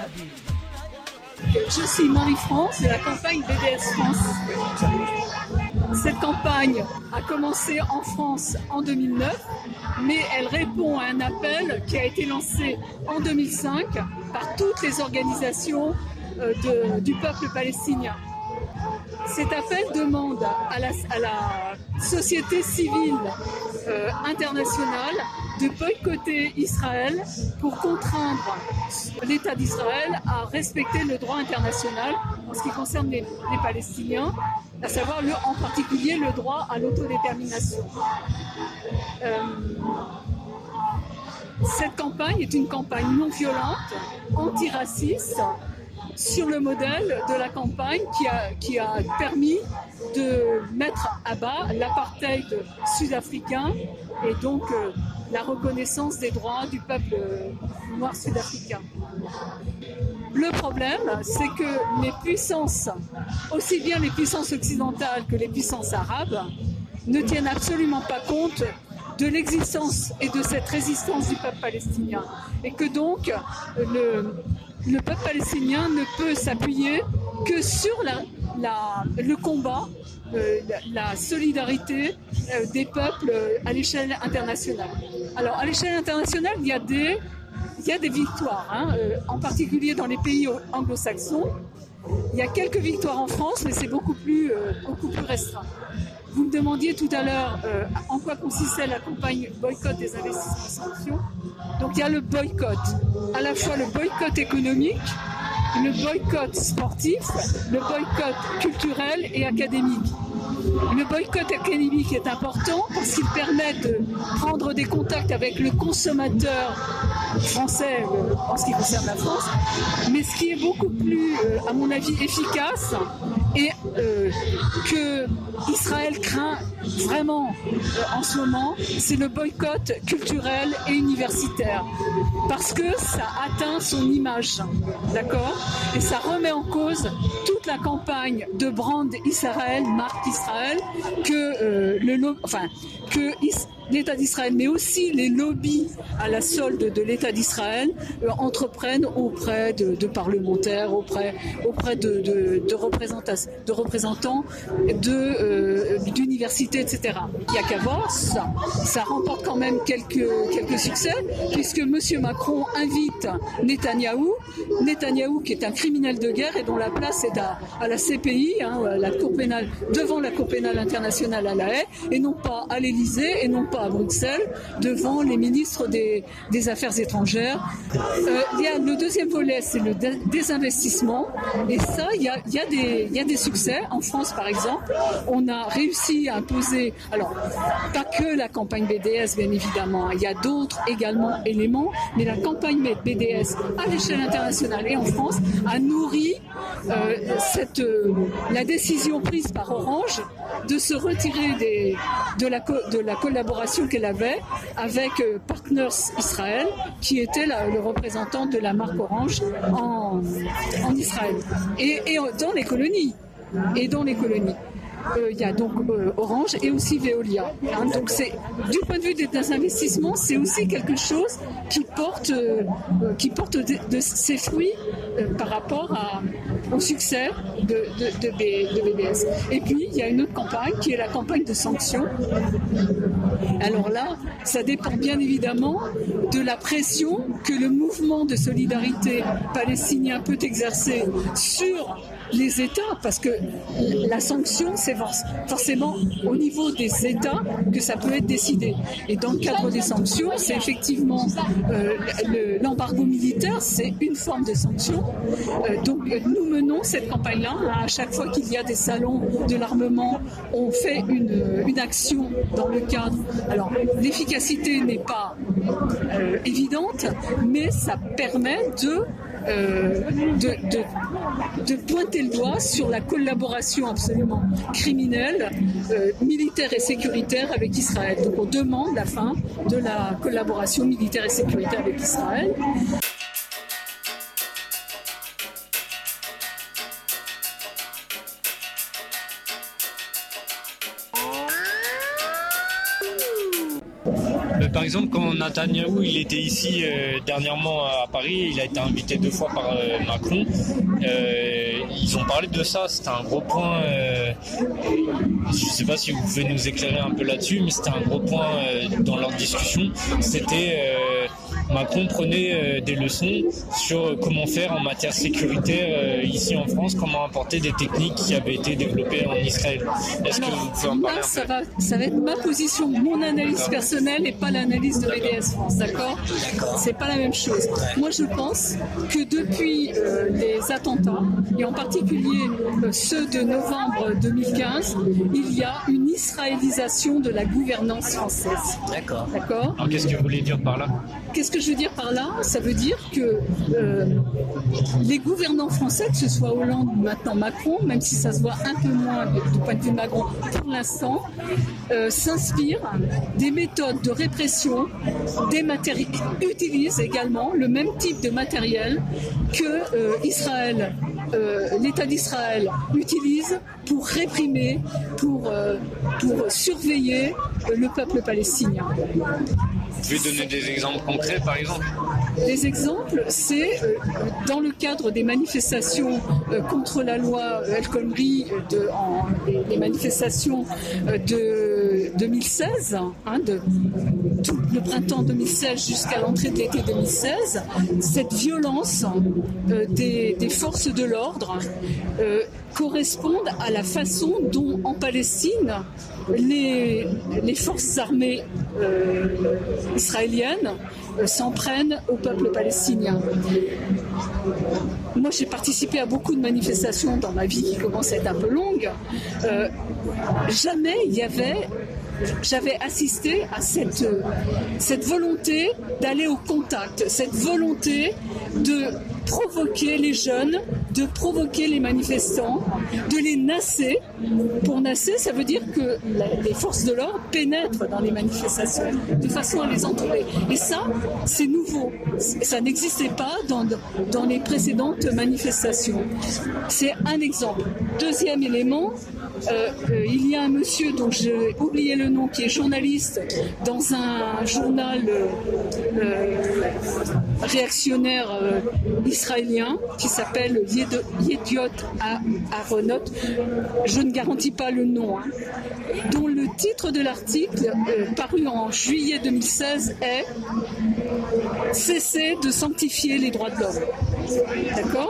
Je suis Marie-France de la campagne B D S France. Cette campagne a commencé en France en deux mille neuf, mais elle répond à un appel qui a été lancé en deux mille cinq par toutes les organisations de, du peuple palestinien. Cet appel demande à la, à la société civile euh, internationale de boycotter Israël pour contraindre l'État d'Israël à respecter le droit international en ce qui concerne les, les Palestiniens, à savoir le, en particulier le droit à l'autodétermination. Euh, cette campagne est une campagne non violente, antiraciste, sur le modèle de la campagne qui a, qui a permis de mettre à bas l'apartheid sud-africain et donc euh, la reconnaissance des droits du peuple noir sud-africain. Le problème, c'est que les puissances, aussi bien les puissances occidentales que les puissances arabes, ne tiennent absolument pas compte de l'existence et de cette résistance du peuple palestinien. Et que donc, le, le peuple palestinien ne peut s'appuyer que sur la, la, le combat, euh, la, la solidarité euh, des peuples euh, à l'échelle internationale. Alors, à l'échelle internationale, il y a des y a des victoires, hein, euh, en particulier dans les pays anglo-saxons. Il y a quelques victoires en France, mais c'est beaucoup plus, euh, beaucoup plus restreint. Vous me demandiez tout à l'heure euh, en quoi consistait la campagne boycott des investissements sanctions. Donc il y a le boycott, à la fois le boycott économique, le boycott sportif, le boycott culturel et académique. Le boycott académique est important parce qu'il permet de prendre des contacts avec le consommateur français euh, en ce qui concerne la France, mais ce qui est beaucoup plus, euh, à mon avis, efficace et euh, que Israël craint vraiment euh, en ce moment, c'est le boycott culturel et universitaire, parce que ça atteint son image, d'accord, et ça remet en cause toute la campagne de brand Israël, marque Israël, que euh, le, enfin que is- l'État d'Israël, mais aussi les lobbies à la solde de l'État d'Israël euh, entreprennent auprès de, de parlementaires, auprès, auprès de, de, de, représentants, de représentants de, euh, d'universités, et cetera. Il n'y a qu'à voir, ça, ça remporte quand même quelques, quelques succès, puisque M. Macron invite Netanyahou, Netanyahou qui est un criminel de guerre et dont la place est à, à la C P I, hein, la Cour pénale, devant la Cour pénale internationale à La Haye, et non pas à l'Élysée, et non pas à Bruxelles, devant les ministres des, des Affaires étrangères. Euh, il y a le deuxième volet, c'est le dé- désinvestissement. Et ça, il y a, il y a des, il y a des succès. En France, par exemple, on a réussi à imposer, alors, pas que la campagne B D S, bien évidemment, il y a d'autres également éléments, mais la campagne B D S à l'échelle internationale et en France a nourri euh, cette, euh, la décision prise par Orange de se retirer des, de, la co- de la collaboration qu'elle avait avec euh, Partners Israël, qui était la, le représentant de la marque Orange en, en Israël et, et dans les colonies. Et dans les colonies. Il euh, y a donc euh, Orange et aussi Veolia. Hein, donc c'est, du point de vue des investissements, c'est aussi quelque chose qui porte, euh, qui porte de, de ses fruits euh, par rapport à, au succès de, de, de, B, de B D S. Et puis il y a une autre campagne qui est la campagne de sanctions. Alors là, ça dépend bien évidemment de la pression que le mouvement de solidarité palestinien peut exercer sur les États, parce que la sanction, c'est forcément au niveau des États que ça peut être décidé. Et dans le cadre des sanctions, c'est effectivement euh, le, l'embargo militaire, c'est une forme de sanction. Euh, donc nous menons cette campagne-là. À chaque fois qu'il y a des salons de l'armement, on fait une, une action dans le cadre. Alors l'efficacité n'est pas euh, évidente, mais ça permet de Euh, de, de, de pointer le doigt sur la collaboration absolument criminelle, euh, militaire et sécuritaire avec Israël. Donc on demande la fin de la collaboration militaire et sécuritaire avec Israël. Par exemple, quand Netanyahou il était ici euh, dernièrement à Paris, il a été invité deux fois par euh, Macron. Euh, ils ont parlé de ça, c'était un gros point. Euh, je ne sais pas si vous pouvez nous éclairer un peu là-dessus, mais c'était un gros point euh, dans leur discussion. C'était euh, Macron prenait euh, des leçons sur comment faire en matière sécuritaire euh, ici en France, comment apporter des techniques qui avaient été développées en Israël. Est-ce Alors, que vous pouvez en parler là, un ça peu va, ça va être ma position, mon analyse D'accord. personnelle et pas l'analyse de B D S France, d'accord ? C'est pas la même chose. Moi, je pense que depuis euh, les attentats, et en particulier euh, ceux de novembre deux mille quinze, il y a une israélisation de la gouvernance française. D'accord. D'accord ? Alors qu'est-ce que vous voulez dire par là ? Qu'est-ce que je veux dire par là ? Ça veut dire que euh, les gouvernants français, que ce soit Hollande ou maintenant Macron, même si ça se voit un peu moins du, du point de vue de Macron pour l'instant, euh, s'inspirent des méthodes de répression, des matéri- utilisent également le même type de matériel que euh, Israël, euh, l'État d'Israël utilise pour réprimer, pour, euh, pour surveiller euh, le peuple palestinien. Vous pouvez donner des exemples concrets, par exemple ? les exemples, c'est euh, dans le cadre des manifestations euh, contre la loi El Khomri, de, en, les, les manifestations euh, de deux mille seize, hein, de tout le printemps deux mille seize jusqu'à l'entrée de l'été deux mille seize, cette violence euh, des, des forces de l'ordre euh, correspondent à la façon dont en Palestine les, les forces armées euh, israéliennes euh, s'en prennent au peuple palestinien. Moi, j'ai participé à beaucoup de manifestations dans ma vie qui commence à être un peu longue. Euh, jamais il y avait J'avais assisté à cette, cette volonté d'aller au contact, cette volonté de provoquer les jeunes, de provoquer les manifestants, de les nasser. Pour nasser, ça veut dire que les forces de l'ordre pénètrent dans les manifestations de façon à les entourer. Et ça, c'est nouveau. Ça n'existait pas dans, dans les précédentes manifestations. C'est un exemple. Deuxième élément, euh, euh, il y a un monsieur dont j'ai oublié le nom, qui est journaliste dans un journal euh, euh, réactionnaire euh, israélien qui s'appelle Yediot Aharonot. Je ne garantis pas le nom, hein, dont le titre de l'article euh, paru en juillet deux mille seize est « Cesser de sanctifier les droits de l'homme ». D'accord ?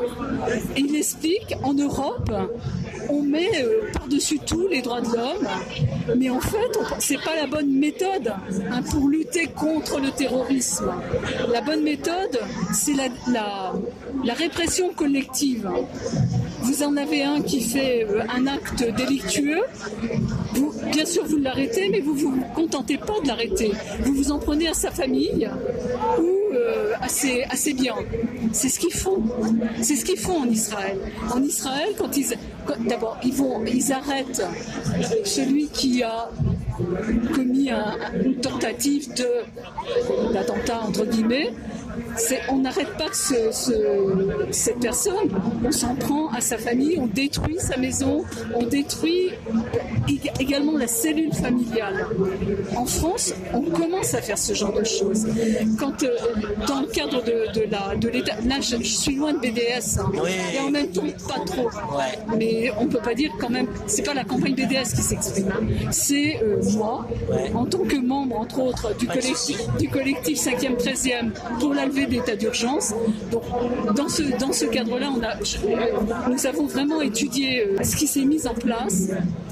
Et il explique, en Europe, on met euh, par-dessus tout les droits de l'homme, mais en fait, ce n'est pas la bonne méthode hein, pour lutter contre le terrorisme. La bonne méthode, c'est la, la, la répression collective. Vous en avez un qui fait euh, un acte délictueux, vous, bien sûr vous l'arrêtez, mais vous ne vous contentez pas de l'arrêter. Vous vous en prenez à sa famille ou euh, à, ses, à ses biens. C'est ce qu'ils font. C'est ce qu'ils font en Israël. En Israël, quand ils... D'abord, ils, vont, ils arrêtent celui qui a commis un, une tentative de, d'attentat, entre guillemets. C'est, on n'arrête pas ce, ce, cette personne, on s'en prend à sa famille, on détruit sa maison, on détruit également la cellule familiale. En France, on commence à faire ce genre de choses. Quand, euh, dans le cadre de, de, la, de l'État, là je, je suis loin de B D S, hein, oui. Et en même temps pas trop, ouais. Mais on ne peut pas dire quand même, c'est pas la campagne B D S qui s'exprime, hein. C'est euh, moi, ouais. En tant que membre entre autres du collectif, du collectif cinquième treizième pour la levée d'état d'urgence. Donc, dans ce, dans ce cadre-là, on a, je, nous avons vraiment étudié euh, ce qui s'est mis en place.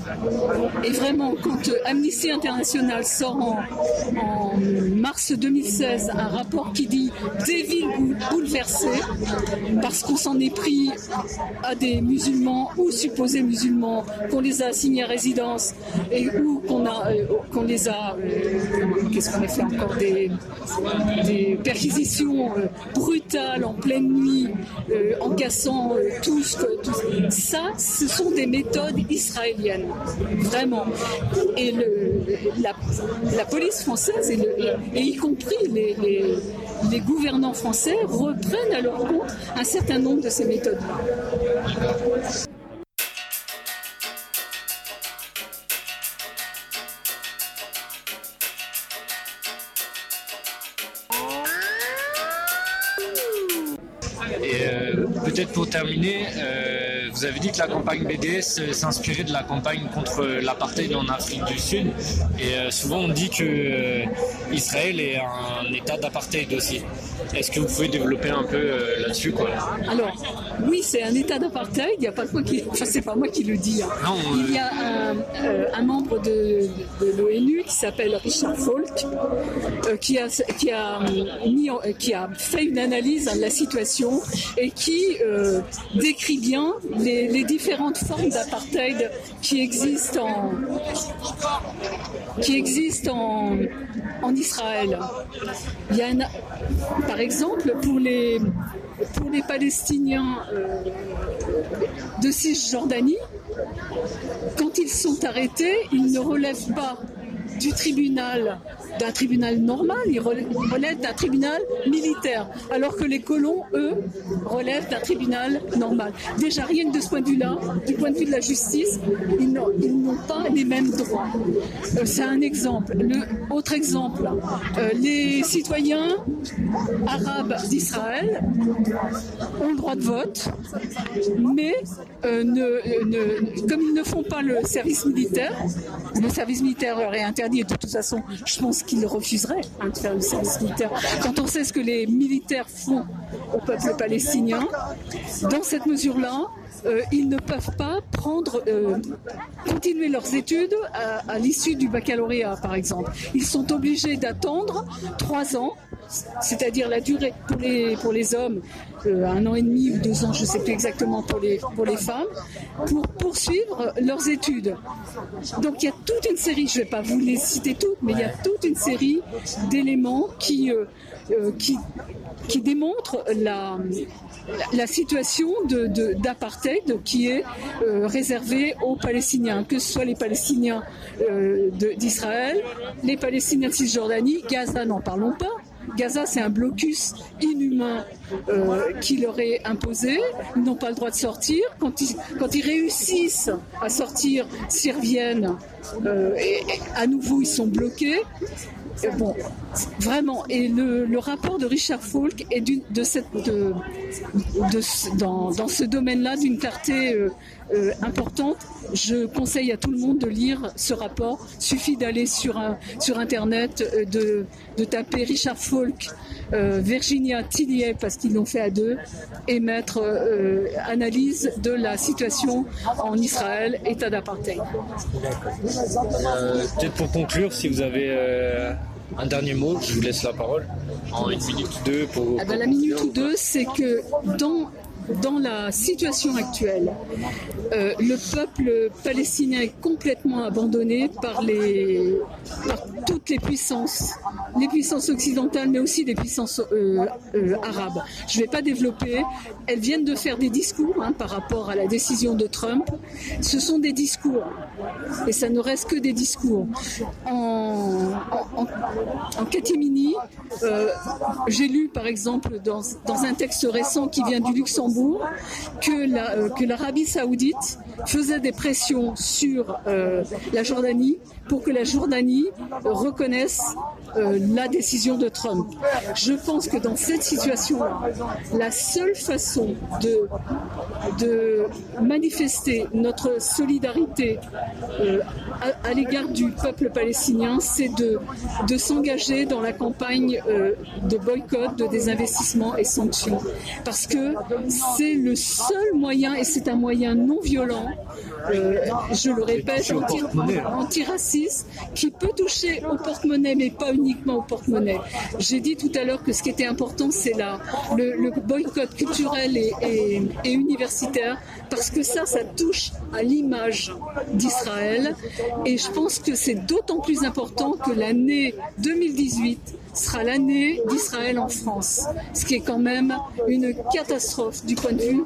Et vraiment, quand euh, Amnesty International sort en, en mars deux mille seize un rapport qui dit des villes bouleversées, parce qu'on s'en est pris à des musulmans ou supposés musulmans, qu'on les a assignés à résidence et ou qu'on a, euh, qu'on les a, euh, qu'est-ce qu'on a fait encore, des, des perquisitions euh, brutales en pleine nuit, euh, en cassant euh, tout ce que... Tout, ça, ce sont des méthodes israéliennes, vraiment. Et le, la, la police française, et, le, et y compris les, les, les gouvernants français, reprennent à leur compte un certain nombre de ces méthodes-là. Peut-être pour terminer, euh, vous avez dit que la campagne B D S s'inspirait de la campagne contre l'apartheid en Afrique du Sud. Et euh, souvent on dit que euh, Israël est un état d'apartheid aussi. Est-ce que vous pouvez développer un peu euh, là-dessus, quoi ? Alors, oui, c'est un état d'apartheid. Il n'y a pas de moi qui, enfin, c'est pas moi qui le dis. Hein. Non, euh... Il y a un, euh, un membre de, de l'ONU qui s'appelle Richard Falk, euh, qui a qui a mis, en, qui a fait une analyse de la situation et qui euh, décrit bien les, les différentes formes d'apartheid qui existent en qui existent en, en Israël. Il y a un, par exemple, pour les, pour les Palestiniens euh, de Cisjordanie, quand ils sont arrêtés, ils ne relèvent pas du tribunal, d'un tribunal normal, ils relèvent d'un tribunal militaire, alors que les colons, eux, relèvent d'un tribunal normal. Déjà, rien que de ce point de vue-là, du point de vue de la justice, ils n'ont, ils n'ont pas les mêmes droits. Euh, c'est un exemple. Le, autre exemple, euh, les citoyens arabes d'Israël ont le droit de vote, mais euh, ne, ne, comme ils ne font pas le service militaire, le service militaire leur est interdit et de toute façon, je pense qu'ils refuseraient hein, de faire le service militaire. Quand on sait ce que les militaires font au peuple palestinien, dans cette mesure-là, euh, ils ne peuvent pas prendre, euh, continuer leurs études à, à l'issue du baccalauréat, par exemple. Ils sont obligés d'attendre trois ans, c'est-à-dire la durée pour les, pour les hommes, euh, un an et demi ou deux ans, je ne sais plus exactement pour les, pour les femmes, pour poursuivre leurs études. Donc il y a toute une série, je ne vais pas vous les citer toutes, mais il y a toute une série d'éléments qui, euh, euh, qui, qui démontrent la, la situation de, de, d'apartheid qui est euh, réservée aux Palestiniens, que ce soit les Palestiniens euh, de, d'Israël, les Palestiniens de Cisjordanie, Gaza, n'en parlons pas. Gaza, c'est un blocus inhumain euh, qui leur est imposé. Ils n'ont pas le droit de sortir. Quand ils, quand ils réussissent à sortir, s'ils reviennent, euh, et, et à nouveau, ils sont bloqués. Et bon, vraiment. Et le, le rapport de Richard Falk est d'une, de cette, de, de, dans, dans ce domaine-là d'une clarté euh, euh, importante. Je conseille à tout le monde de lire ce rapport. Il suffit d'aller sur, un, sur Internet, euh, de, de taper Richard Falk, euh, Virginia Tillier, parce qu'ils l'ont fait à deux, et mettre euh, analyse de la situation en Israël, état d'apartheid. Euh, peut-être pour conclure, si vous avez euh, un dernier mot, je vous laisse la parole en une minute ou deux. Pour, ah ben, la minute ou deux, c'est que dans Dans la situation actuelle, euh, le peuple palestinien est complètement abandonné par, les, par toutes les puissances, les puissances occidentales, mais aussi les puissances euh, euh, arabes. Je ne vais pas développer. Elles viennent de faire des discours hein, par rapport à la décision de Trump. Ce sont des discours, et ça ne reste que des discours. En, en, en, en catimini, euh, j'ai lu par exemple dans, dans un texte récent qui vient du Luxembourg, que, la, euh, que l'Arabie Saoudite faisait des pressions sur euh, la Jordanie pour que la Jordanie reconnaisse euh, la décision de Trump. Je pense que dans cette situation-là, la seule façon de, de manifester notre solidarité euh, à, à l'égard du peuple palestinien, c'est de, de s'engager dans la campagne euh, de boycott, de désinvestissement et sanctions. Parce que c'est le seul moyen, et c'est un moyen non violent, euh, je le répète, anti, antiraciste, qui peut toucher au porte-monnaie, mais pas uniquement au porte-monnaie. J'ai dit tout à l'heure que ce qui était important, c'est la, le, le boycott culturel et, et, et universitaire, parce que ça, ça touche à l'image d'Israël. Et je pense que c'est d'autant plus important que l'année deux mille dix-huit sera l'année d'Israël en France, ce qui est quand même une catastrophe du point de vue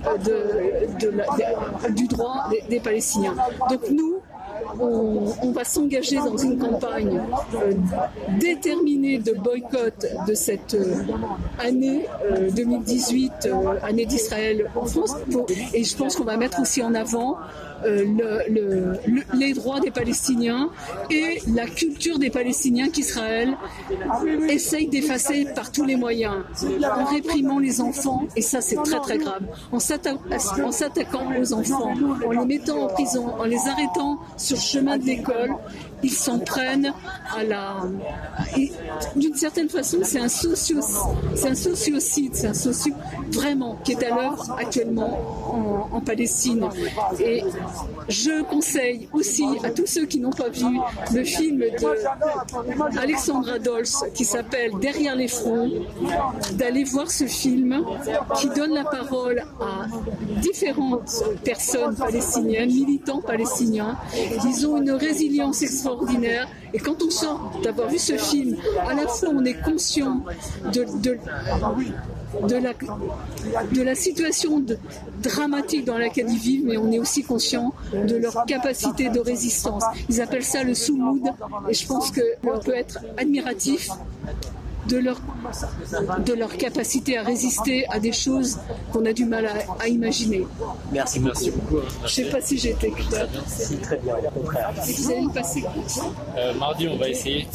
de, de la, de, du droit des, des Palestiniens. Donc nous, on, on va s'engager dans une campagne euh, déterminée de boycott de cette euh, année euh, deux mille dix-huit, euh, année d'Israël en France, pour, et je pense qu'on va mettre aussi en avant Euh, le, le, le, les droits des Palestiniens et la culture des Palestiniens qu'Israël essaye d'effacer par tous les moyens, en réprimant les enfants, et ça c'est très très grave, en, s'atta- en s'attaquant aux enfants, en les mettant en prison, en les arrêtant sur le chemin de l'école. Ils s'en prennent à la... Et d'une certaine façon, c'est un, socio... c'est un sociocide, c'est un socio... vraiment, qui est à l'œuvre actuellement en, en Palestine. Et je conseille aussi à tous ceux qui n'ont pas vu le film d'Alexandra Dolz qui s'appelle Derrière les fronts, d'aller voir ce film qui donne la parole à différentes personnes palestiniennes, militants palestiniens. Ils ont une résilience extraordinaire. Et quand on sort d'avoir vu ce film, à la fois on est conscient de, de, de la, de la situation de, dramatique dans laquelle ils vivent, mais on est aussi conscient de leur capacité de résistance. Ils appellent ça le soumoud, et je pense qu'on peut être admiratif de leur, de leur capacité à résister à des choses qu'on a du mal à, à imaginer. Merci beaucoup. Merci beaucoup. Je ne sais pas si j'ai été claire. Si, très bien, au contraire. Et vous allez me passer. Euh, mardi, on va essayer.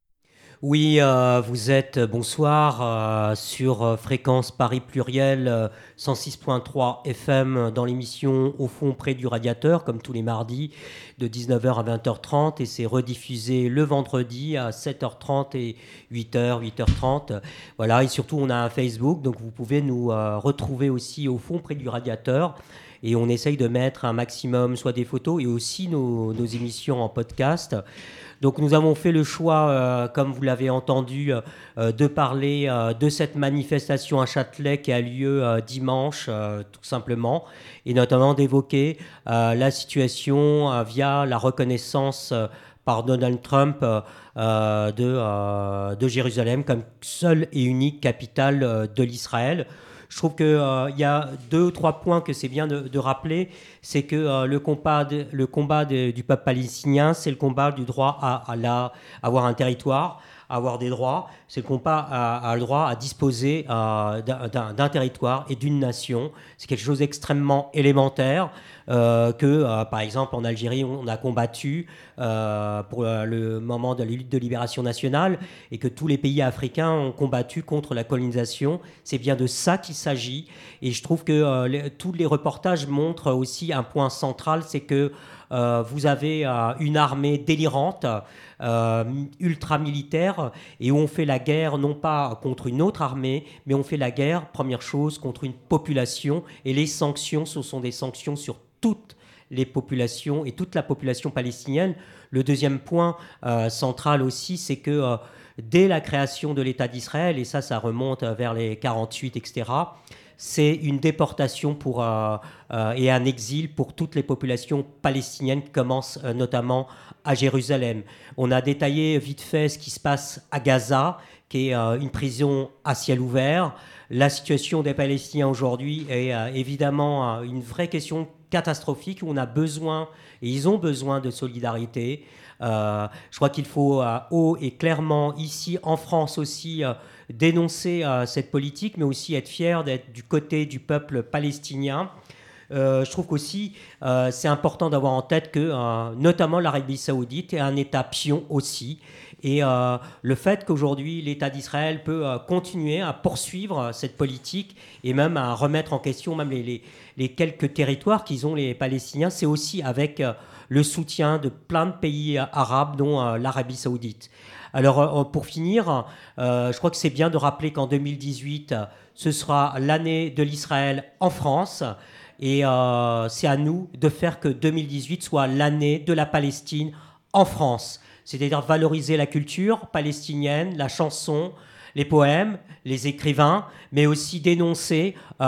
Oui, euh, vous êtes, bonsoir, euh, sur euh, Fréquence Paris Pluriel euh, cent six point trois F M dans l'émission Au fond près du radiateur, comme tous les mardis, de dix-neuf heures à vingt heures trente, et c'est rediffusé le vendredi à sept heures trente et huit heures, huit heures trente. Voilà, et surtout on a un Facebook, donc vous pouvez nous euh, retrouver aussi au fond près du radiateur. Et on essaye de mettre un maximum, soit des photos, et aussi nos, nos émissions en podcast. Donc nous avons fait le choix, euh, comme vous l'avez entendu, euh, de parler euh, de cette manifestation à Châtelet qui a lieu euh, dimanche, euh, tout simplement, et notamment d'évoquer euh, la situation euh, via la reconnaissance euh, par Donald Trump euh, euh, de, euh, de Jérusalem comme seule et unique capitale euh, de l'Israël. Je trouve qu'il euh, y a deux ou trois points que c'est bien de, de rappeler. C'est que euh, le combat, de, le combat de, du peuple palestinien, c'est le combat du droit à, à, la, à avoir un territoire, à avoir des droits. C'est le combat à, à le droit à disposer euh, d'un, d'un territoire et d'une nation. C'est quelque chose d'extrêmement élémentaire euh, que, euh, par exemple, en Algérie, on a combattu euh, pour le moment de la lutte de libération nationale et que tous les pays africains ont combattu contre la colonisation. C'est bien de ça qu'il s'agit. Et je trouve que euh, les, tous les reportages montrent aussi un point central, c'est que euh, vous avez euh, une armée délirante, euh, ultra-militaire, et où on fait la guerre non pas contre une autre armée, mais on fait la guerre, première chose, contre une population. Et les sanctions, ce sont des sanctions sur toutes les populations et toute la population palestinienne. Le deuxième point euh, central aussi, c'est que euh, dès la création de l'État d'Israël, et ça, ça remonte vers les quarante-huit, et cetera, c'est une déportation pour, euh, euh, et un exil pour toutes les populations palestiniennes qui commencent euh, notamment à Jérusalem. On a détaillé vite fait ce qui se passe à Gaza, qui est euh, une prison à ciel ouvert. La situation des Palestiniens aujourd'hui est euh, évidemment euh, une vraie question catastrophique où on a besoin, et ils ont besoin de solidarité. Euh, je crois qu'il faut euh, haut et clairement, ici en France aussi, euh, dénoncer euh, cette politique, mais aussi être fier d'être du côté du peuple palestinien. Euh, je trouve qu'aussi, euh, c'est important d'avoir en tête que, euh, notamment l'Arabie Saoudite est un État pion aussi. Et euh, le fait qu'aujourd'hui, l'État d'Israël peut euh, continuer à poursuivre cette politique et même à remettre en question même les, les, les quelques territoires qu'ils ont, les Palestiniens, c'est aussi avec euh, le soutien de plein de pays euh, arabes, dont euh, l'Arabie Saoudite. Alors, euh, pour finir, euh, je crois que c'est bien de rappeler qu'en deux mille dix-huit, ce sera l'année de l'Israël en France. Et euh, c'est à nous de faire que deux mille dix-huit soit l'année de la Palestine en France. C'est-à-dire valoriser la culture palestinienne, la chanson, les poèmes, les écrivains, mais aussi dénoncer euh,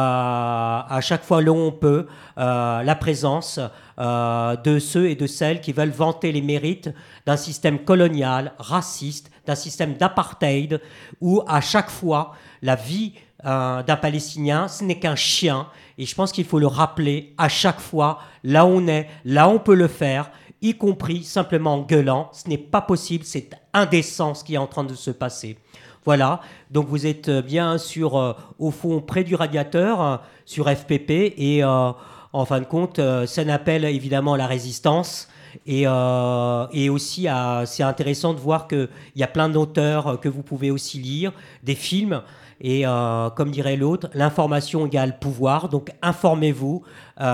à chaque fois là où on peut euh, la présence euh, de ceux et de celles qui veulent vanter les mérites d'un système colonial, raciste, d'un système d'apartheid, où à chaque fois la vie euh, d'un Palestinien, ce n'est qu'un chien. Et je pense qu'il faut le rappeler à chaque fois, là où on est, là où on peut le faire, y compris simplement en gueulant. Ce n'est pas possible, c'est indécent ce qui est en train de se passer. Voilà, donc vous êtes bien sur, euh, au fond, près du radiateur, euh, sur F P P, et euh, en fin de compte, euh, ça n'appelle évidemment à la résistance. Et, euh, et aussi, à, c'est intéressant de voir qu'il y a plein d'auteurs que vous pouvez aussi lire, des films. Et euh, comme dirait l'autre, l'information égale pouvoir. Donc informez-vous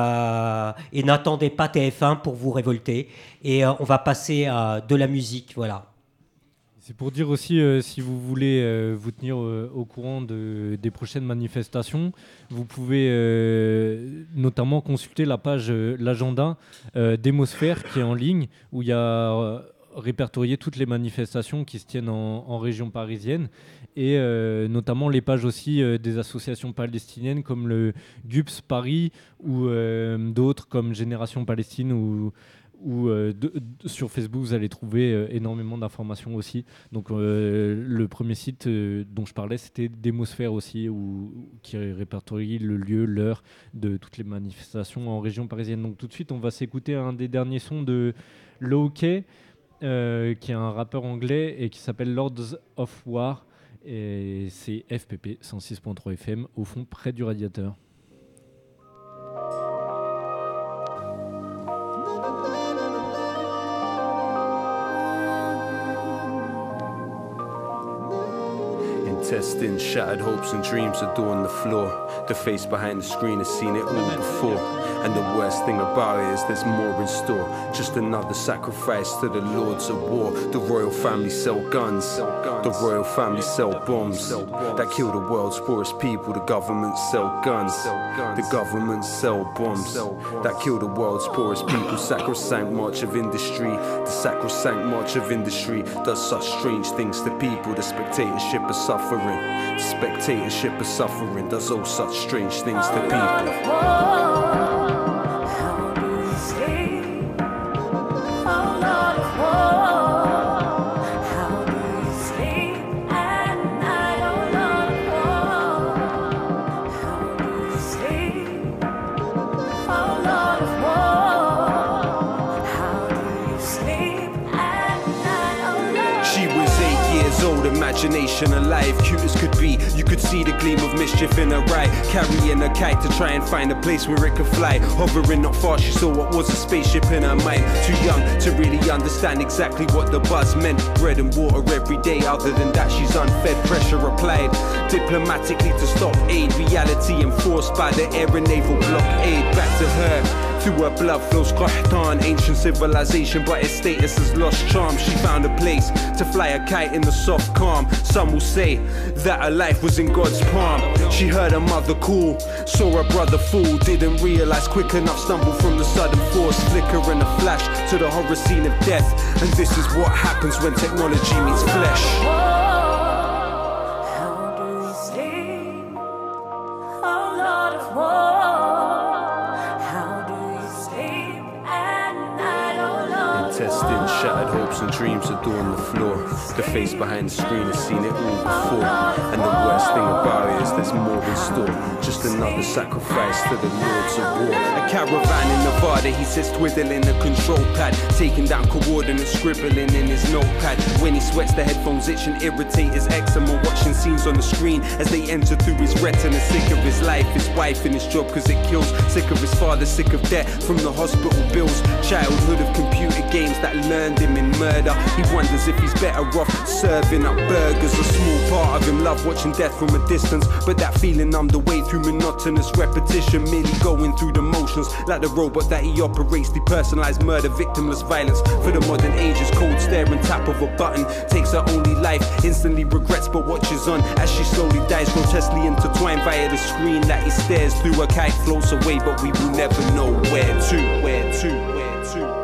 euh, et n'attendez pas T F un pour vous révolter. Et euh, on va passer à de la musique, voilà. C'est pour dire aussi, euh, si vous voulez euh, vous tenir euh, au courant de, des prochaines manifestations, vous pouvez euh, notamment consulter la page, euh, l'agenda euh, d'Hémosphère qui est en ligne, où il y a euh, répertorié toutes les manifestations qui se tiennent en, en région parisienne, et euh, notamment les pages aussi euh, des associations palestiniennes comme le G U P S Paris, ou euh, d'autres comme Génération Palestine, ou où euh, de, de, sur Facebook vous allez trouver euh, énormément d'informations aussi. Donc euh, le premier site euh, dont je parlais, c'était Démosphère aussi, où, qui répertorie le lieu, l'heure de toutes les manifestations en région parisienne. Donc tout de suite on va s'écouter un des derniers sons de Low-K, euh, qui est un rappeur anglais et qui s'appelle Lords of War, et c'est F P P cent six point trois F M, au fond près du radiateur. Testing, shattered hopes and dreams adorn the floor. The face behind the screen has seen it all before. And the worst thing about it is there's more in store. Just another sacrifice to the lords of war. The royal family sell guns. The royal family sell bombs that kill the world's poorest people. The government sell guns. The government sell bombs that kill the world's poorest people. Sacrosanct march of industry. The sacrosanct march of industry does such strange things to people. The spectatorship of suffering. The spectatorship of suffering does all such strange things to people. Imagination alive, cute as could be. You could see the gleam of mischief in her eye. Carrying a kite to try and find a place where it could fly. Hovering not far, she saw what was a spaceship in her mind. Too young to really understand exactly what the buzz meant. Bread and water every day, other than that she's unfed. Pressure applied diplomatically to stop aid. Reality enforced by the air and naval blockade. Back to her. Through her blood flows Qahtan, ancient civilization, but its status has lost charm. She found a place to fly a kite in the soft calm. Some will say that her life was in God's palm. She heard her mother call, saw her brother fall, didn't realize quick enough, stumbled from the sudden force, flicker and a flash to the horror scene of death. And this is what happens when technology meets flesh. Shattered hopes and dreams adorn the floor. The face behind the screen has seen it all before. And the worst thing about it is there's more in store. Just another sacrifice to the lords of war. A caravan in Nevada, he sits twiddling a control pad, taking down coordinates, scribbling in his notepad. When he sweats, the headphones itch and irritate his eczema. Watching scenes on the screen as they enter through his retina. Sick of his life, his wife and his job cause it kills. Sick of his father, sick of debt from the hospital bills. Childhood of computer games that learned him in murder. He wonders if he's better off serving up burgers. A small part of him love watching death from a distance, but that feeling numbed the way through monotonous repetition, merely going through the motions. Like the robot that he operates, depersonalized murder, victimless violence for the modern ages. Cold stare and tap of a button takes her only life, instantly regrets but watches on as she slowly dies, grotesquely intertwined via the screen that he stares through. Her kite floats away, but we will never know where to, where to, where to.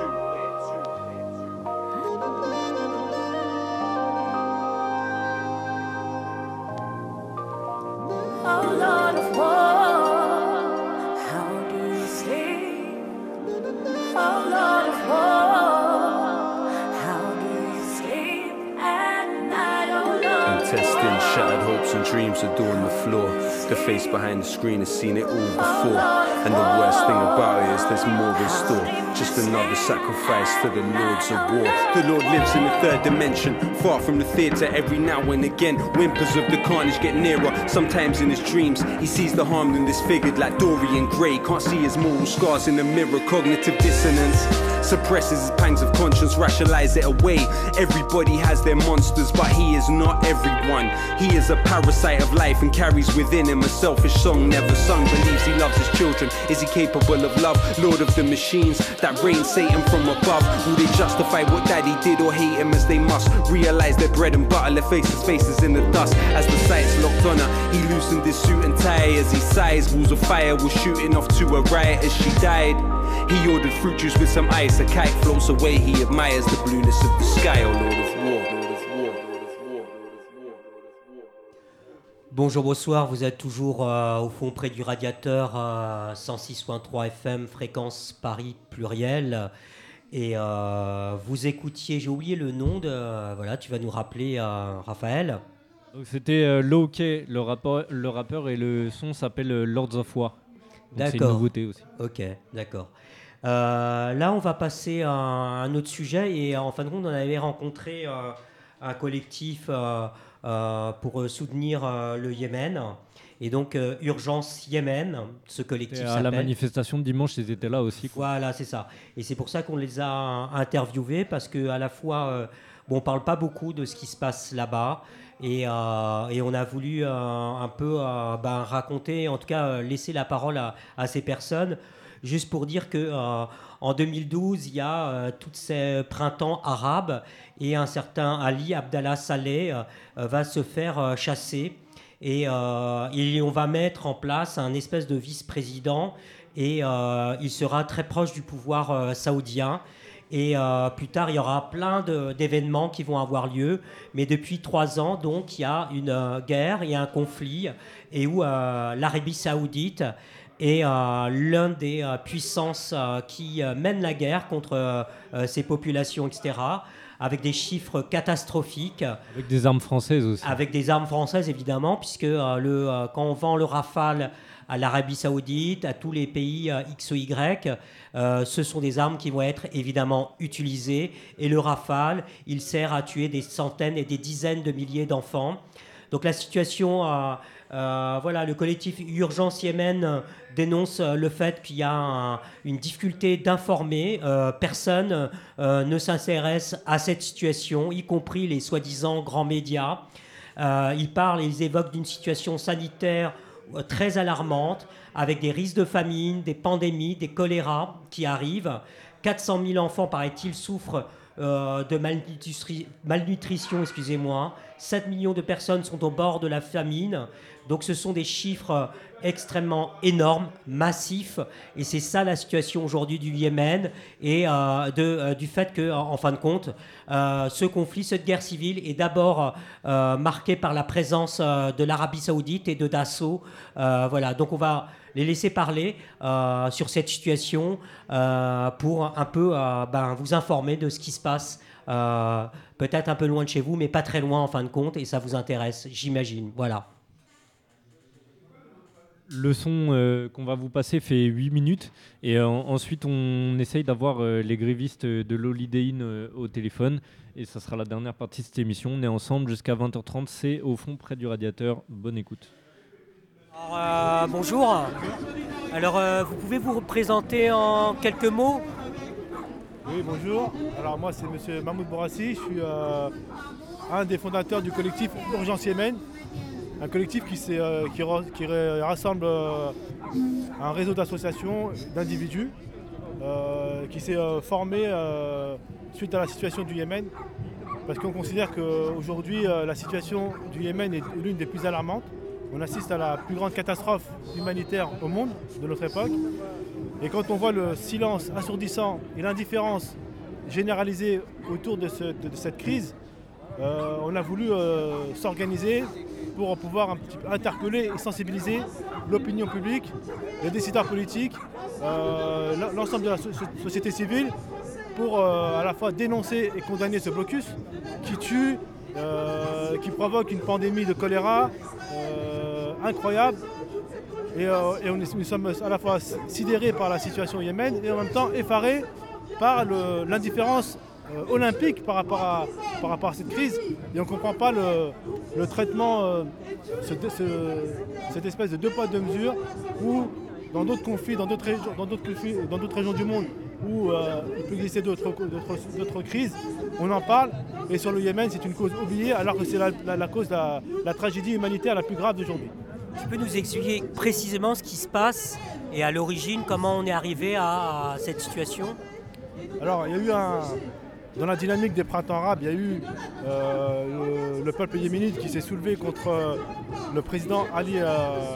Dreams adorn the floor. The face behind the screen has seen it all before. And the worst thing about it is there's more in store. Just another sacrifice to the lords of war. The Lord lives in the third dimension, far from the theatre. Every now and again, whimpers of the carnage get nearer. Sometimes in his dreams, he sees the harm in disfigured like Dorian Gray. Can't see his moral scars in the mirror. Cognitive dissonance suppresses his pangs of conscience, rationalize it away. Everybody has their monsters, but he is not everyone. He is a parasite of life and carries within him a selfish song never sung. Believes he loves his children. Is he capable of love? Lord of the machines that reign Satan from above. Will they justify what daddy did or hate him as they must? Realize their bread and butter, their faces, faces in the dust. As the sights locked on her, he loosened his suit and tie. As he sighs, walls of fire were shooting off to a riot as she died. He ordered fruit juice with some ice. A kite floats away, he admires the blueness of the sky. Oh Lord of War, Lord of War, Lord of War, Lord of War. Bonjour, bonsoir, vous êtes toujours euh, au fond près du radiateur, euh, cent six point trois F M, fréquence Paris pluriel. Et euh, vous écoutiez, j'ai oublié le nom, de, euh, voilà, tu vas nous rappeler, euh, Raphaël. Donc c'était euh, Low-K, le rappeur, le rappeur, et le son s'appelle euh, Lords of War. Donc D'accord. C'est une nouveauté aussi. Ok, d'accord. Euh, là, on va passer à un, un autre sujet, et en fin de compte, on avait rencontré euh, un collectif euh, euh, pour soutenir euh, le Yémen. Et donc, euh, Urgence Yémen, ce collectif à s'appelle. la manifestation de dimanche, ils étaient là aussi, quoi. Voilà, c'est ça. Et c'est pour ça qu'on les a interviewés, parce qu'à la fois, euh, bon, on ne parle pas beaucoup de ce qui se passe là-bas, et, euh, et on a voulu euh, un peu euh, ben, raconter, en tout cas euh, laisser la parole à, à ces personnes, juste pour dire que euh, en deux mille douze, il y a euh, tous ces printemps arabes, et un certain Ali Abdallah Saleh euh, va se faire euh, chasser. Et, euh, et on va mettre en place un espèce de vice-président, et euh, il sera très proche du pouvoir euh, saoudien. Et euh, plus tard, il y aura plein de, d'événements qui vont avoir lieu. Mais depuis trois ans, donc, il y a une euh, guerre, il y a un conflit, et où euh, l'Arabie saoudite est euh, l'une des euh, puissances euh, qui euh, mène la guerre contre euh, ces populations, et cetera, avec des chiffres catastrophiques. Avec des armes françaises aussi. Avec des armes françaises, évidemment, puisque euh, le, euh, quand on vend le Rafale à l'Arabie Saoudite, à tous les pays euh, X ou Y, euh, ce sont des armes qui vont être évidemment utilisées. Et le Rafale, il sert à tuer des centaines et des dizaines de milliers d'enfants. Donc la situation, euh, euh, voilà, le collectif Urgence Yémen euh, dénonce euh, le fait qu'il y a un, une difficulté d'informer. Euh, personne euh, ne s'intéresse à cette situation, y compris les soi-disant grands médias. Euh, ils parlent et ils évoquent d'une situation sanitaire euh, très alarmante, avec des risques de famine, des pandémies, des choléras qui arrivent. quatre cent mille enfants, paraît-il, souffrent euh, de malnutri- malnutrition, excusez-moi. sept millions de personnes sont au bord de la famine. Donc ce sont des chiffres extrêmement énormes, massifs, et c'est ça la situation aujourd'hui du Yémen, et euh, de, euh, du fait que, en, en fin de compte, euh, ce conflit, cette guerre civile est d'abord euh, marqué par la présence euh, de l'Arabie Saoudite et de Dassault. Euh, voilà, donc on va les laisser parler euh, sur cette situation euh, pour un peu euh, ben, vous informer de ce qui se passe, euh, peut-être un peu loin de chez vous, mais pas très loin en fin de compte, et ça vous intéresse, j'imagine. Voilà. Le son euh, qu'on va vous passer fait huit minutes, et euh, ensuite on essaye d'avoir euh, les grévistes de l'Holiday Inn euh, au téléphone, et ça sera la dernière partie de cette émission. On est ensemble jusqu'à vingt heures trente, c'est au fond près du radiateur. Bonne écoute. Alors, euh, bonjour. Alors euh, vous pouvez vous représenter en quelques mots ? Oui, bonjour. Alors moi c'est monsieur Mahmoud Bourassi, je suis euh, un des fondateurs du collectif Urgence Yémen. Un collectif qui, euh, qui, qui rassemble euh, un réseau d'associations, d'individus, euh, qui s'est euh, formé euh, suite à la situation du Yémen. Parce qu'on considère qu'aujourd'hui, euh, la situation du Yémen est l'une des plus alarmantes. On assiste à la plus grande catastrophe humanitaire au monde de notre époque. Et quand on voit le silence assourdissant et l'indifférence généralisée autour de, ce, de, de cette crise, euh, on a voulu euh, s'organiser pour pouvoir un petit peu interpeller et sensibiliser l'opinion publique, les décideurs politiques, euh, l'ensemble de la so- société civile, pour euh, à la fois dénoncer et condamner ce blocus qui tue, euh, qui provoque une pandémie de choléra euh, incroyable. Et, euh, et on est, nous sommes à la fois sidérés par la situation au Yémen et en même temps effarés par le, l'indifférence euh, olympique par rapport, à, par rapport à cette crise. Et on ne comprend pas le, le traitement, euh, ce, ce, cette espèce de deux poids deux mesures où dans d'autres conflits, dans d'autres, régions, dans d'autres, conflits, dans d'autres régions du monde où euh, il peut exister d'autres, d'autres, d'autres crises, on en parle. Et sur le Yémen, c'est une cause oubliée alors que c'est la, la, la cause de la, la tragédie humanitaire la plus grave d'aujourd'hui. Tu peux nous expliquer précisément ce qui se passe et à l'origine, comment on est arrivé à, à cette situation ? Alors, il y a eu un... Dans la dynamique des printemps arabes, il y a eu euh, le, le peuple yéménite qui s'est soulevé contre euh, le président Ali, euh,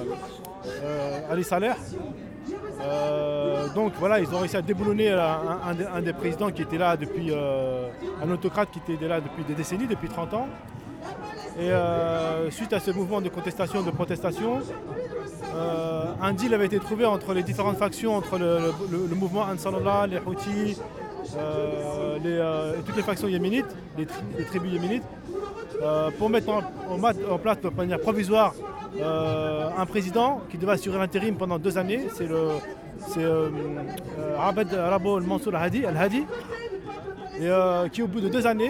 euh, Ali Saleh. Euh, donc voilà, ils ont réussi à déboulonner un, un, un des présidents qui était là depuis, euh, un autocrate qui était là depuis des décennies, depuis trente ans. Et euh, suite à ce mouvement de contestation, de protestation, euh, un deal avait été trouvé entre les différentes factions, entre le, le, le mouvement Ansarallah, les Houthis euh, les, euh, et toutes les factions yéménites, les, tri les tribus yéménites, euh, pour mettre en, en, en place de manière provisoire euh, un président qui devait assurer l'intérim pendant deux années. C'est le c'est euh, euh, Abed Rabo Mansour Al-Hadi, Al-Hadi et euh, qui au bout de deux années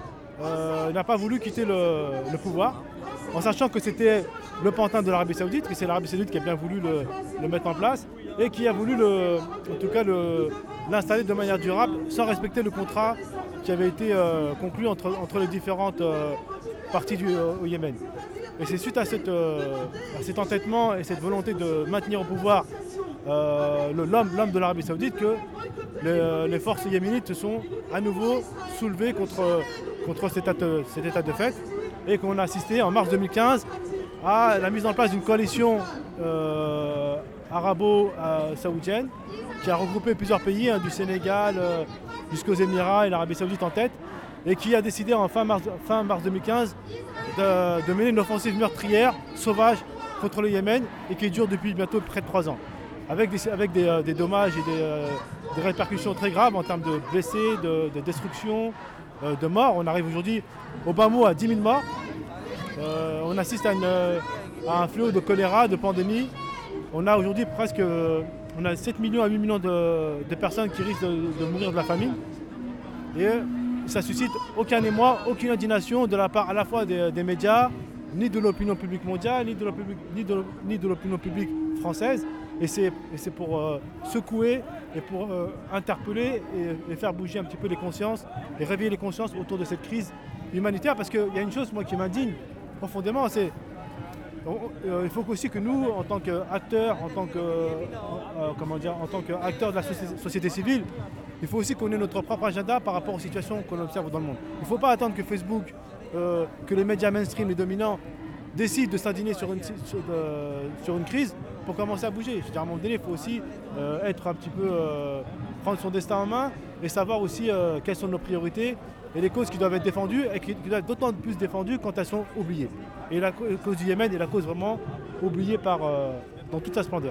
euh, n'a pas voulu quitter le, le pouvoir, en sachant que c'était le pantin de l'Arabie Saoudite, que c'est l'Arabie Saoudite qui a bien voulu le, le mettre en place et qui a voulu le, en tout cas l'installer de manière durable sans respecter le contrat qui avait été euh, conclu entre, entre les différentes euh, parties du, euh, au Yémen. Et c'est suite à, cette, euh, à cet entêtement et cette volonté de maintenir au pouvoir euh, l'homme de l'Arabie Saoudite que les, les forces yéménites se sont à nouveau soulevées contre, contre cet, état de, cet état de fait et qu'on a assisté en mars deux mille quinze à la mise en place d'une coalition euh, arabo-saoudienne qui a regroupé plusieurs pays, hein, du Sénégal euh, jusqu'aux Émirats et l'Arabie Saoudite en tête, et qui a décidé en fin mars, fin mars deux mille quinze de, de mener une offensive meurtrière, sauvage, contre le Yémen et qui dure depuis bientôt près de trois ans, avec des, avec des, euh, des dommages et des, euh, des répercussions très graves en termes de blessés, de, de destruction, euh, de morts. On arrive aujourd'hui au bas mot à dix mille morts. Euh, on assiste à, une, à un fléau de choléra, de pandémie. On a aujourd'hui presque on a sept millions à huit millions de, de personnes qui risquent de, de mourir de la famine. Et ça suscite aucun émoi, aucune indignation de la part à la fois des, des médias, ni de l'opinion publique mondiale, ni de l'opinion publique française. Et c'est pour euh, secouer et pour euh, interpeller et, et faire bouger un petit peu les consciences et réveiller les consciences autour de cette crise humanitaire. Parce qu'il y a une chose moi qui m'indigne profondément, c'est euh, il faut aussi que nous, en tant qu'acteurs, en tant que euh, comment dire, en tant qu'acteurs de la société, société civile, il faut aussi qu'on ait notre propre agenda par rapport aux situations qu'on observe dans le monde. Il ne faut pas attendre que Facebook, euh, que les médias mainstream, les dominants, décident de s'indigner sur une, sur, euh, sur une crise pour commencer à bouger. Je veux dire, à un moment donné, il faut aussi euh, être un petit peu, euh, prendre son destin en main et savoir aussi euh, quelles sont nos priorités et les causes qui doivent être défendues et qui doivent être d'autant plus défendues quand elles sont oubliées. Et la cause du Yémen est la cause vraiment oubliée par, euh, dans toute sa splendeur.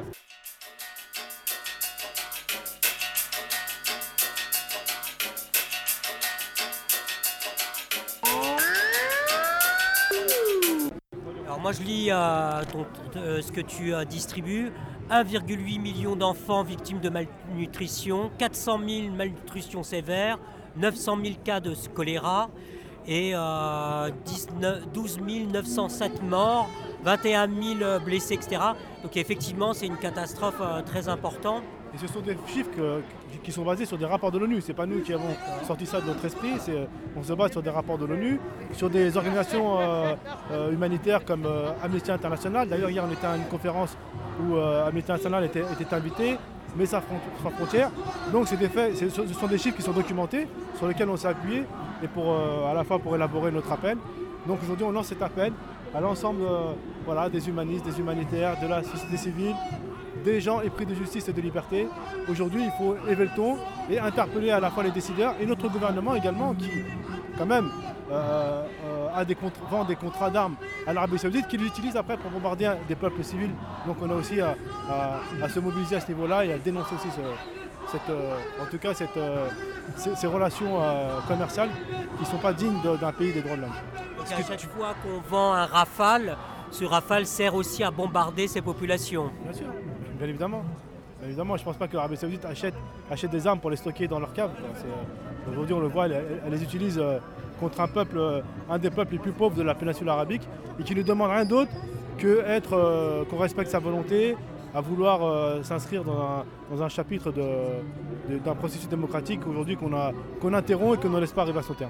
Alors moi je lis euh, ton, euh, ce que tu euh, distribues. un virgule huit million d'enfants victimes de malnutrition, quatre cent mille malnutrition sévère, neuf cent mille cas de choléra et euh, douze mille neuf cent sept morts, vingt et un mille blessés, et cetera. Donc effectivement, c'est une catastrophe euh, très importante. Et ce sont des chiffres que, qui sont basés sur des rapports de l'ONU. Ce n'est pas nous qui avons sorti ça de notre esprit. On se base sur des rapports de l'ONU, sur des organisations euh, euh, humanitaires comme euh, Amnesty International. D'ailleurs, hier, on était à une conférence où euh, Amnesty International était, était invité, Médecins sans frontières. Donc, des faits, ce sont des chiffres qui sont documentés, sur lesquels on s'est appuyé, et pour, euh, à la fois pour élaborer notre appel. Donc, aujourd'hui, on lance cet appel à l'ensemble euh, voilà, des humanistes, des humanitaires, de la société civile, des gens épris de justice et de liberté. Aujourd'hui, il faut élever le ton et interpeller à la fois les décideurs et notre gouvernement également qui, quand même, euh, euh, a des contrats, vend des contrats d'armes à l'Arabie Saoudite qui l'utilise après pour bombarder des peuples civils. Donc on a aussi à, à, à se mobiliser à ce niveau-là et à dénoncer aussi ce, cette, euh, en tout cas cette, euh, ces, ces relations euh, commerciales qui ne sont pas dignes d'un pays des droits de l'homme. À chaque fois qu'on vend un Rafale, ce Rafale sert aussi à bombarder ces populations. Bien sûr. Bien évidemment. Bien évidemment, je ne pense pas que l'Arabie Saoudite achète, achète des armes pour les stocker dans leur cave. Euh, Aujourd'hui, on le voit, elle, elle, elle les utilise euh, contre un peuple, euh, un des peuples les plus pauvres de la péninsule arabique et qui ne demande rien d'autre que euh, qu'on respecte sa volonté, à vouloir euh, s'inscrire dans un, dans un chapitre d'un de, de, processus démocratique aujourd'hui qu'on qu'on interrompt et que ne laisse pas arriver à son terme.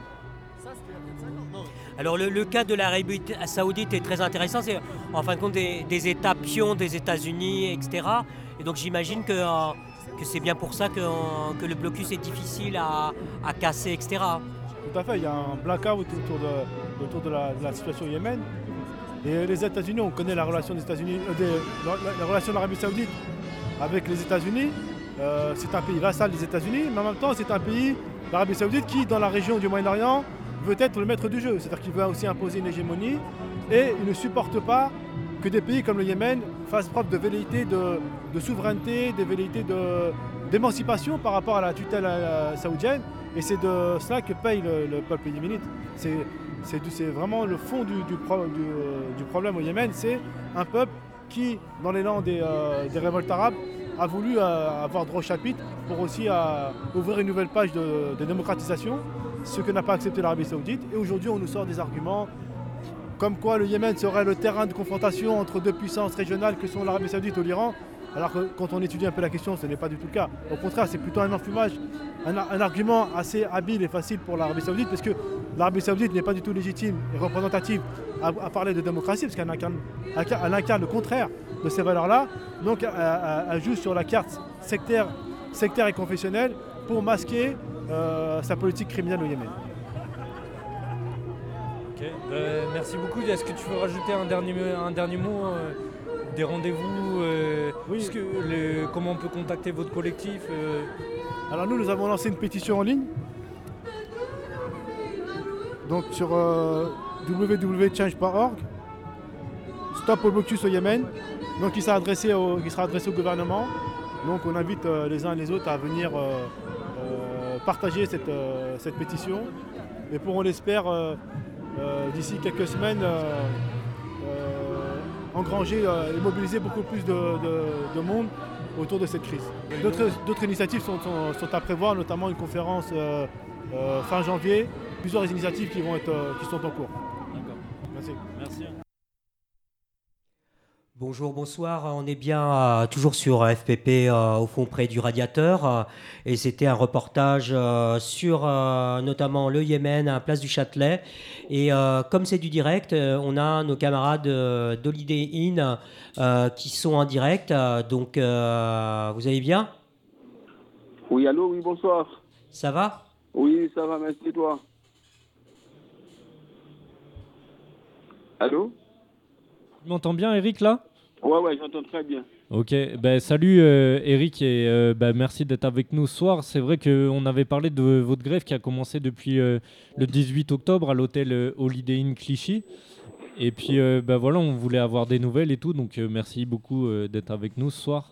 Alors le, le cas de l'Arabie Saoudite est très intéressant, c'est en fin de compte des, des États pions des États-Unis, et cetera. Et donc j'imagine que, euh, que c'est bien pour ça que, euh, que le blocus est difficile à, à casser, et cetera. Tout à fait, il y a un blackout autour de, autour de, la, de la situation au Yémen. Et les États-Unis, on connaît la relation des États-Unis, euh, des, la, la relation de l'Arabie Saoudite avec les États-Unis. Euh, c'est un pays vassal des États-Unis, mais en même temps c'est un pays, l'Arabie Saoudite, qui dans la région du Moyen-Orient veut être le maître du jeu, c'est-à-dire qu'il veut aussi imposer une hégémonie et il ne supporte pas que des pays comme le Yémen fassent preuve de velléité de, de souveraineté, des velléités de, d'émancipation par rapport à la tutelle euh, saoudienne, et c'est de cela que paye le, le peuple yéménite. C'est, c'est, c'est vraiment le fond du, du, pro, du, du problème au Yémen, c'est un peuple qui, dans l'élan des, euh, des révoltes arabes, a voulu euh, avoir droit au chapitre pour aussi euh, ouvrir une nouvelle page de, de démocratisation, ce que n'a pas accepté l'Arabie Saoudite. Et aujourd'hui, on nous sort des arguments comme quoi le Yémen serait le terrain de confrontation entre deux puissances régionales que sont l'Arabie Saoudite et l'Iran. Alors que quand on étudie un peu la question, ce n'est pas du tout le cas. Au contraire, c'est plutôt un enfumage, un, un argument assez habile et facile pour l'Arabie Saoudite, parce que l'Arabie Saoudite n'est pas du tout légitime et représentative à, à parler de démocratie, parce qu'elle incarne, elle incarne le contraire de ces valeurs-là. Donc elle, elle joue sur la carte sectaire, sectaire et confessionnelle pour masquer euh, sa politique criminelle au Yémen. Ok, euh, merci beaucoup. Est-ce que tu veux rajouter un dernier, un dernier mot euh... Des rendez-vous, euh, oui. que le, comment on peut contacter votre collectif euh... Alors nous, nous avons lancé une pétition en ligne, donc sur euh, w w w point change point org, Stop au blocus au Yémen, donc qui sera adressé au, qui sera adressé au gouvernement. Donc on invite euh, les uns et les autres à venir euh, euh, partager cette, euh, cette pétition, et pour, on l'espère, euh, euh, d'ici quelques semaines, euh, engranger euh, et mobiliser beaucoup plus de, de, de monde autour de cette crise. D'autres, d'autres initiatives sont, sont, sont à prévoir, notamment une conférence euh, euh, fin janvier, plusieurs initiatives qui, vont être, euh, qui sont en cours. D'accord. Merci. Merci. Bonjour, bonsoir. On est bien euh, toujours sur F P P euh, au fond près du radiateur euh, et c'était un reportage euh, sur euh, notamment le Yémen à Place du Châtelet. Et euh, comme c'est du direct, euh, on a nos camarades euh, d'Holiday Inn euh, qui sont en direct. Euh, donc, euh, vous allez bien ? Oui, allô, oui, bonsoir. Ça va ? Oui, ça va, merci, toi. Allô ? Tu m'entends bien, Eric, là ? Ouais, ouais, j'entends très bien. Ok, ben, salut euh, Eric et euh, ben, merci d'être avec nous ce soir. C'est vrai qu'on avait parlé de votre grève qui a commencé depuis euh, le dix-huit octobre à l'hôtel euh, Holiday Inn Clichy. Et puis euh, ben, voilà, on voulait avoir des nouvelles et tout, donc euh, merci beaucoup euh, d'être avec nous ce soir.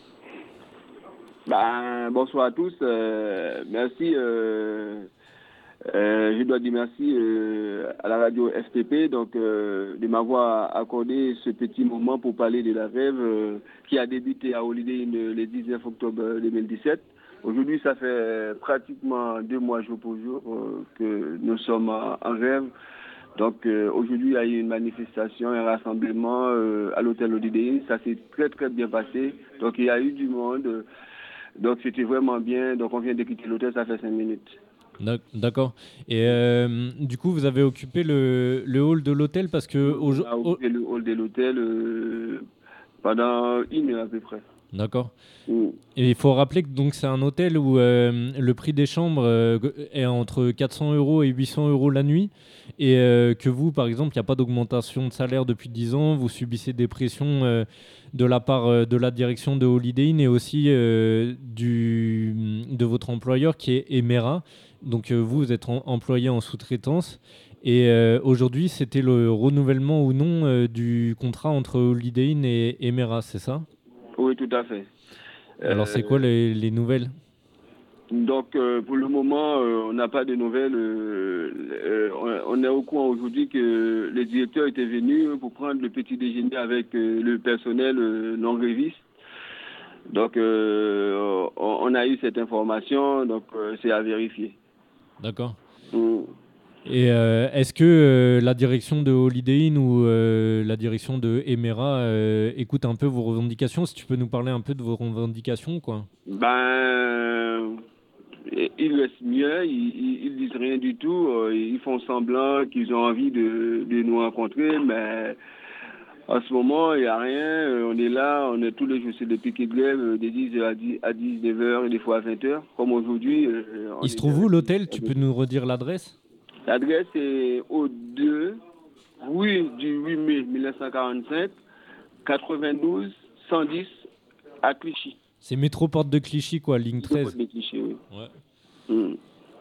Ben, bonsoir à tous, euh, merci. Euh... Euh, je dois dire merci euh, à la radio F P P donc, euh, de m'avoir accordé ce petit moment pour parler de la grève euh, qui a débuté à Holiday Inn le dix-neuf octobre deux mille dix-sept. Aujourd'hui, ça fait pratiquement deux mois jour pour jour euh, que nous sommes en, en grève. Donc euh, aujourd'hui, il y a eu une manifestation, un rassemblement euh, à l'hôtel Holiday Inn. Ça s'est très très bien passé. Donc il y a eu du monde. Donc c'était vraiment bien. Donc on vient de quitter l'hôtel, ça fait cinq minutes. D'accord. Et euh, du coup, vous avez occupé le, le hall de l'hôtel parce que... On a occupé le hall de l'hôtel euh, pendant une heure à peu près. D'accord. Mm. Et il faut rappeler que donc, c'est un hôtel où euh, le prix des chambres euh, est entre quatre cents euros et huit cents euros la nuit. Et euh, que vous, par exemple, il n'y a pas d'augmentation de salaire depuis dix ans. Vous subissez des pressions euh, de la part euh, de la direction de Holiday Inn et aussi euh, du, de votre employeur qui est Emera. Donc euh, vous, vous êtes en, employé en sous-traitance. Et euh, aujourd'hui, c'était le renouvellement ou non euh, du contrat entre Holiday Inn et Emera, c'est ça ? Oui, tout à fait. Alors, c'est quoi les, les nouvelles ? Donc, euh, pour le moment, euh, on n'a pas de nouvelles. Euh, euh, on, on est au courant aujourd'hui que le directeur était venu pour prendre le petit déjeuner avec euh, le personnel euh, non-gréviste. Donc, euh, on, on a eu cette information, donc euh, c'est à vérifier. D'accord. Mm. Et euh, est-ce que euh, la direction de Holiday Inn ou euh, la direction de Emera euh, écoute un peu vos revendications ? Si tu peux nous parler un peu de vos revendications, quoi. Ben, ils restent mieux, ils, ils disent rien du tout, ils font semblant qu'ils ont envie de, de nous rencontrer, mais en ce moment, il n'y a rien. On est là, on est tous les jours sur des piquets de grève de dix heures à dix-neuf heures et des fois à vingt heures, comme aujourd'hui. Il se trouve où l'hôtel ? Tu peux nous redire l'adresse ? L'adresse est au deux, rue du huit mai mille neuf cent quarante-cinq, quatre-vingt-douze cent dix à Clichy. C'est métro Porte de Clichy, quoi, ligne treize. Porte de Clichy, oui. Ouais. Mmh.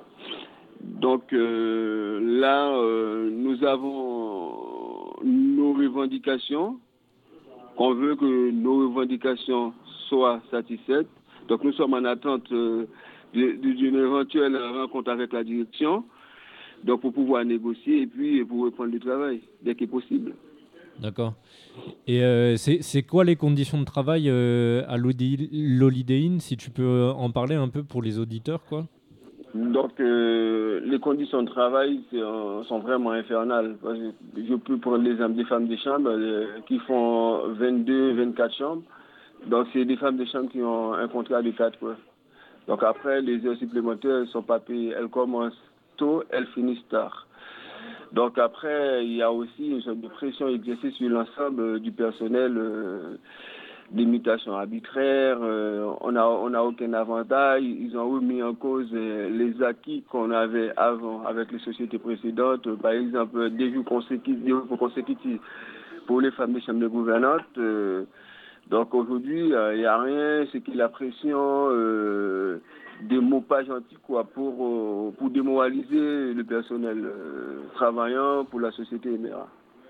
Donc euh, là, euh, nous avons nos revendications. On veut que nos revendications soient satisfaites. Donc nous sommes en attente euh, d'une éventuelle rencontre avec la direction, donc pour pouvoir négocier et puis pour reprendre le travail dès que possible. D'accord. Et euh, c'est, c'est quoi les conditions de travail euh, à l'Holiday Inn, si tu peux en parler un peu pour les auditeurs, quoi? Donc euh, les conditions de travail euh, sont vraiment infernales. Je peux prendre l'exemple des femmes de chambre euh, qui font vingt-deux, vingt-quatre chambres. Donc c'est des femmes de chambre qui ont un contrat de quatre heures. Donc après, les heures supplémentaires ne sont pas payées. Elles commencent tôt, elles finissent tard. Donc après, il y a aussi une sorte de pression exercée sur l'ensemble du personnel, euh, des mutations arbitraires, euh, on n'a on a aucun avantage. Ils ont remis en cause euh, les acquis qu'on avait avant avec les sociétés précédentes, par exemple des jours consécutifs, des jours consécutifs pour les femmes des chambres de gouvernantes. Euh, donc aujourd'hui, il euh, n'y a rien, c'est que la pression... Euh, des mots pas gentils quoi, pour, euh, pour démoraliser le personnel euh, travaillant pour la société Emera.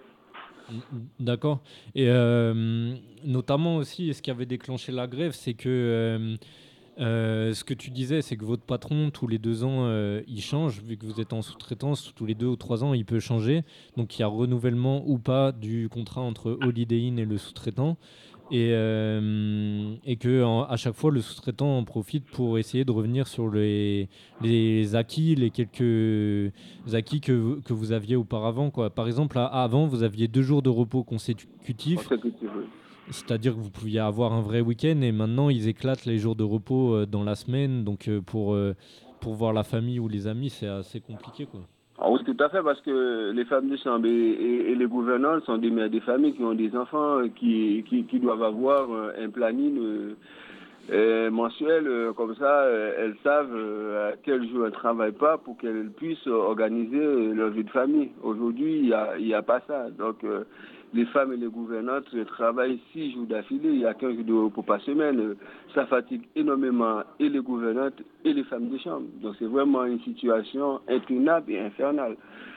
D'accord. Et euh, notamment aussi, ce qui avait déclenché la grève, c'est que euh, euh, ce que tu disais, c'est que votre patron, tous les deux ans, euh, il change, vu que vous êtes en sous-traitance, tous les deux ou trois ans, il peut changer. Donc il y a renouvellement ou pas du contrat entre Holiday Inn et le sous-traitant. Et, euh, et qu'à chaque fois, le sous-traitant en profite pour essayer de revenir sur les, les acquis, les quelques acquis que, vous, que vous aviez auparavant, quoi. Par exemple, à, avant, vous aviez deux jours de repos consécutifs, Consécutif, oui. C'est-à-dire que vous pouviez avoir un vrai week-end, et maintenant, ils éclatent les jours de repos dans la semaine. Donc, pour, pour voir la famille ou les amis, c'est assez compliqué, quoi. Ah oui, tout à fait, parce que les femmes de chambre et, et, et les gouvernants sont des mères des familles qui ont des enfants qui, qui, qui doivent avoir un planning euh, euh, mensuel. Euh, comme ça, euh, elles savent euh, à quel jour elles ne travaillent pas pour qu'elles puissent organiser leur vie de famille. Aujourd'hui, il n'y a, il y a pas ça. Donc, euh, les femmes et les gouvernantes travaillent six jours d'affilée, il y a quinze jours de repos par semaine. Ça fatigue énormément et les gouvernantes et les femmes de chambre. Donc c'est vraiment une situation intenable et infernale.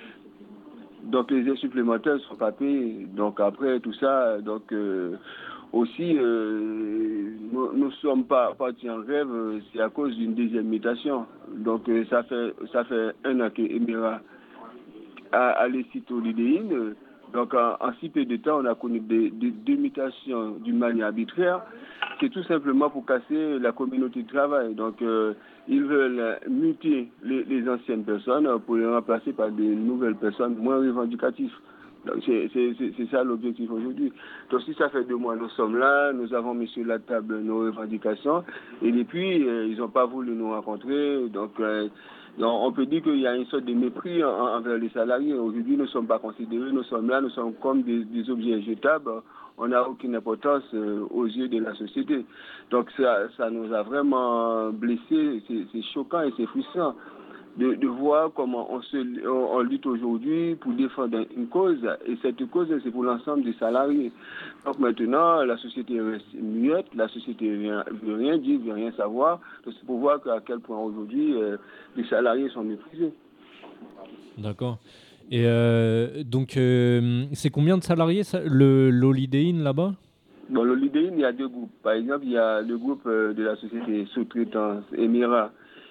Donc les heures supplémentaires ne sont pas payées. Donc après tout ça, donc euh, aussi euh, nous ne sommes pas partis en grève, c'est à cause d'une deuxième mutation. Donc euh, ça fait ça fait un an que Emera a, a les sites Holiday Inn. Donc, en, en si peu de temps, on a connu des, des, des mutations d'une manière arbitraire. C'est tout simplement pour casser la communauté de travail. Donc, euh, ils veulent muter les, les anciennes personnes pour les remplacer par des nouvelles personnes moins revendicatives. Donc, c'est, c'est, c'est, c'est ça l'objectif aujourd'hui. Donc, si ça fait deux mois, nous sommes là, nous avons mis sur la table nos revendications. Et depuis, euh, ils n'ont pas voulu nous rencontrer. Donc, euh, Donc, on peut dire qu'il y a une sorte de mépris en, envers les salariés. Aujourd'hui, nous ne sommes pas considérés, nous sommes là, nous sommes comme des, des objets jetables. On n'a aucune importance euh, aux yeux de la société. Donc, ça, ça nous a vraiment blessés. C'est, c'est choquant et c'est frustrant de, de voir comment on, se, on, on lutte aujourd'hui pour défendre une cause. Et cette cause, c'est pour l'ensemble des salariés. Donc maintenant, la société reste muette, la société ne veut rien dire, ne veut rien savoir. Donc c'est pour voir à quel point aujourd'hui euh, les salariés sont méprisés. D'accord. Et euh, donc, euh, c'est combien de salariés, ça, le, l'Holiday Inn là-bas? Dans l'Holiday Inn, il y a deux groupes. Par exemple, il y a le groupe euh, de la société sous-traitance Emera,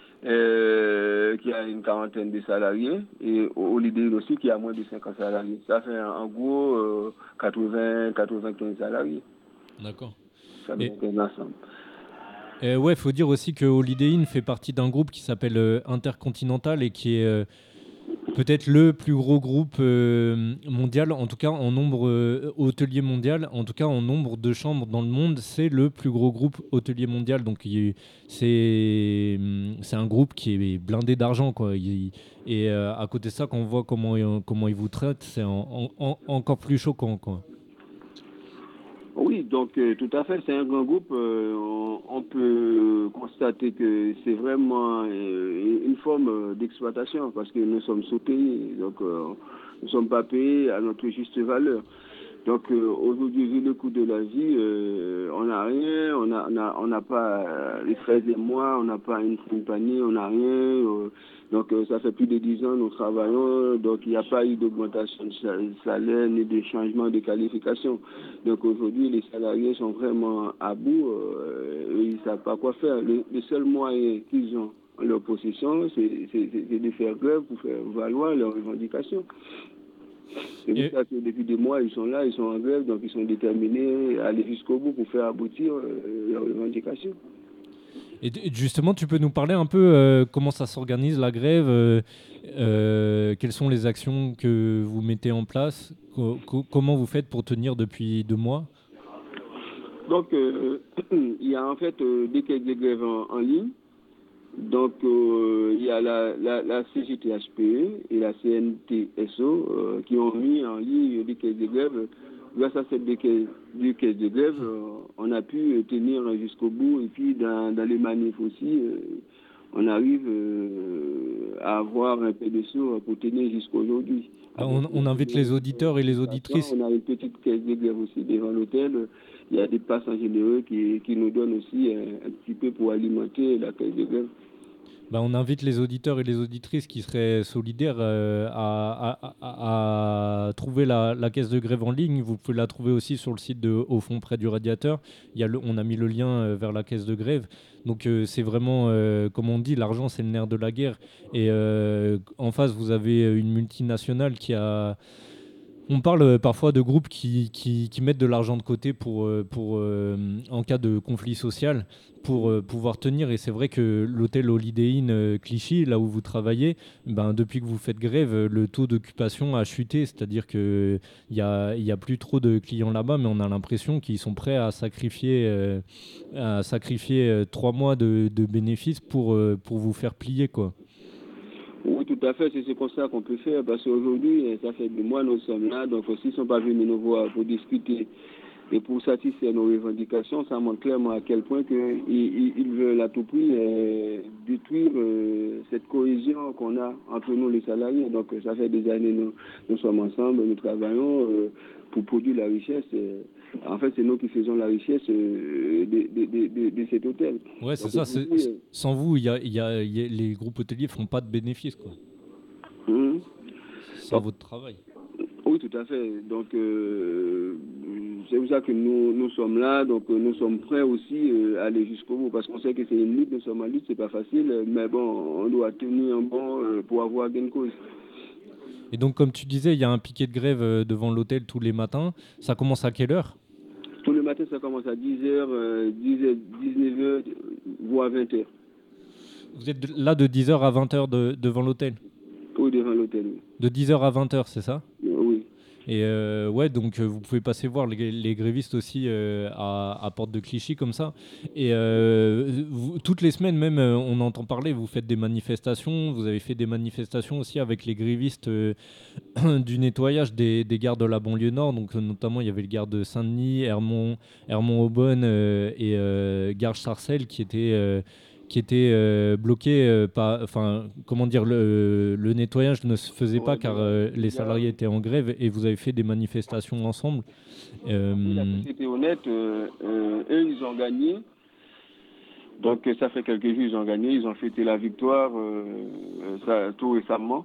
euh, qui a une quarantaine de salariés, et Holiday Inn aussi qui a moins de cinquante salariés. Ça fait en gros euh, quatre-vingts à quatre-vingt-quinze salariés. D'accord. Ça fait un ensemble. Euh, ouais, il faut dire aussi que Holiday Inn fait partie d'un groupe qui s'appelle euh, Intercontinental et qui est euh, peut-être le plus gros groupe euh, mondial, en tout cas en nombre euh, hôtelier mondial, en tout cas en nombre de chambres dans le monde, c'est le plus gros groupe hôtelier mondial. Donc il, c'est, c'est un groupe qui est blindé d'argent, quoi. Il, et euh, à côté de ça, quand on voit comment, comment ils vous traitent, c'est en, en, encore plus choquant, quoi. Oui, donc euh, tout à fait, c'est un grand groupe. Euh, on, on peut constater que c'est vraiment euh, une forme d'exploitation parce que nous sommes sous-payés, donc euh, nous ne sommes pas payés à notre juste valeur. Donc euh, aujourd'hui, vu le coût de la vie, euh, on n'a rien, on n'a on a, on a pas euh, les treize mois, on n'a pas une compagnie, on n'a rien. Euh, donc euh, ça fait plus de dix ans nous travaillons, donc il n'y a pas eu d'augmentation de salaire ni de changement de qualification. Donc aujourd'hui, les salariés sont vraiment à bout, euh, ils ne savent pas quoi faire. Le, le seul moyen qu'ils ont en leur possession, c'est, c'est, c'est de faire grève pour faire valoir leurs revendications. C'est pour ça que depuis des mois, ils sont là, ils sont en grève, donc ils sont déterminés à aller jusqu'au bout pour faire aboutir euh, leurs revendications. Et justement, tu peux nous parler un peu euh, comment ça s'organise la grève, euh, euh, quelles sont les actions que vous mettez en place, co- co- comment vous faites pour tenir depuis deux mois? Donc, euh, il y a en fait euh, des caisses de grève en, en ligne. Donc, euh, il y a la, la, la C G T H P E et la C N T S O euh, qui ont mis en ligne des caisses de grève. Grâce à cette des caisses, des caisses de grève, euh, on a pu tenir jusqu'au bout. Et puis, dans, dans les manifs aussi, euh, on arrive euh, à avoir un peu de sous pour tenir jusqu'aujourd'hui. Ah, on, on invite les auditeurs et les auditrices. On a une petite caisse de grève aussi devant l'hôtel. Il y a des passants généreux qui, qui nous donnent aussi un, un petit peu pour alimenter la caisse de grève. Bah, on invite les auditeurs et les auditrices qui seraient solidaires euh, à, à, à, à trouver la, la caisse de grève en ligne. Vous pouvez la trouver aussi sur le site de Au fond près du radiateur. Il y a le, on a mis le lien euh, vers la caisse de grève. Donc euh, c'est vraiment, euh, comme on dit, l'argent c'est le nerf de la guerre. Et euh, en face, vous avez une multinationale qui a... On parle parfois de groupes qui, qui, qui mettent de l'argent de côté pour, pour, euh, en cas de conflit social pour euh, pouvoir tenir. Et c'est vrai que l'hôtel Holiday Inn euh, Clichy, là où vous travaillez, ben, depuis que vous faites grève, le taux d'occupation a chuté. C'est-à-dire qu'il n'y a, y a plus trop de clients là-bas, mais on a l'impression qu'ils sont prêts à sacrifier, euh, à sacrifier euh, trois mois de, de bénéfices pour, euh, pour vous faire plier, quoi. Oui, tout à fait, c'est ce constat qu'on peut faire parce qu'aujourd'hui, ça fait des mois nous sommes là, donc s'ils ne sont pas venus nous voir pour discuter et pour satisfaire nos revendications, ça montre clairement à quel point qu'ils ils, ils veulent à tout prix euh, détruire euh, cette cohésion qu'on a entre nous les salariés. Donc ça fait des années nous, nous sommes ensemble, nous travaillons euh, pour produire la richesse. Euh, En fait, c'est nous qui faisons la richesse euh, de, de, de, de, de cet hôtel. Ouais, c'est Donc, ça. C'est, euh... Sans vous, y a, y a, y a, les groupes hôteliers ne font pas de bénéfices, quoi. Mmh. Sans Donc, votre travail. Oui, tout à fait. Donc, euh, c'est pour ça que nous, nous sommes là. Donc, euh, nous sommes prêts aussi euh, à aller jusqu'au bout. Parce qu'on sait que c'est une lutte, nous sommes en lutte, c'est pas facile. Mais bon, on doit tenir un bon euh, pour avoir gain de cause. Et donc, comme tu disais, il y a un piquet de grève devant l'hôtel tous les matins. Ça commence à quelle heure ? Tous les matins, ça commence à dix heures, euh, dix-neuf heures, voire vingt heures. Vous êtes là de dix heures à vingt heures de, devant l'hôtel ? Oui, devant l'hôtel, oui. De dix heures à vingt heures, c'est ça ? Oui. Et euh, ouais, donc euh, vous pouvez passer voir les, les grévistes aussi euh, à, à Porte de Clichy comme ça. Et euh, vous, toutes les semaines même, euh, on entend parler, vous faites des manifestations. Vous avez fait des manifestations aussi avec les grévistes euh, du nettoyage des, des gares de la banlieue nord. Donc euh, notamment, il y avait le gare de Saint-Denis, Hermont, Hermont-Aubonne euh, et euh, gare Sarcelles qui étaient... Euh, qui était euh, bloqué, euh, par, enfin, comment dire, le, le nettoyage ne se faisait ouais, pas car euh, les salariés étaient en grève et vous avez fait des manifestations ensemble. Euh, oui, la société honnête, euh, euh, eux, ils ont gagné. Donc, ça fait quelques jours, ils ont gagné. Ils ont fêté la victoire euh, ça, tout récemment.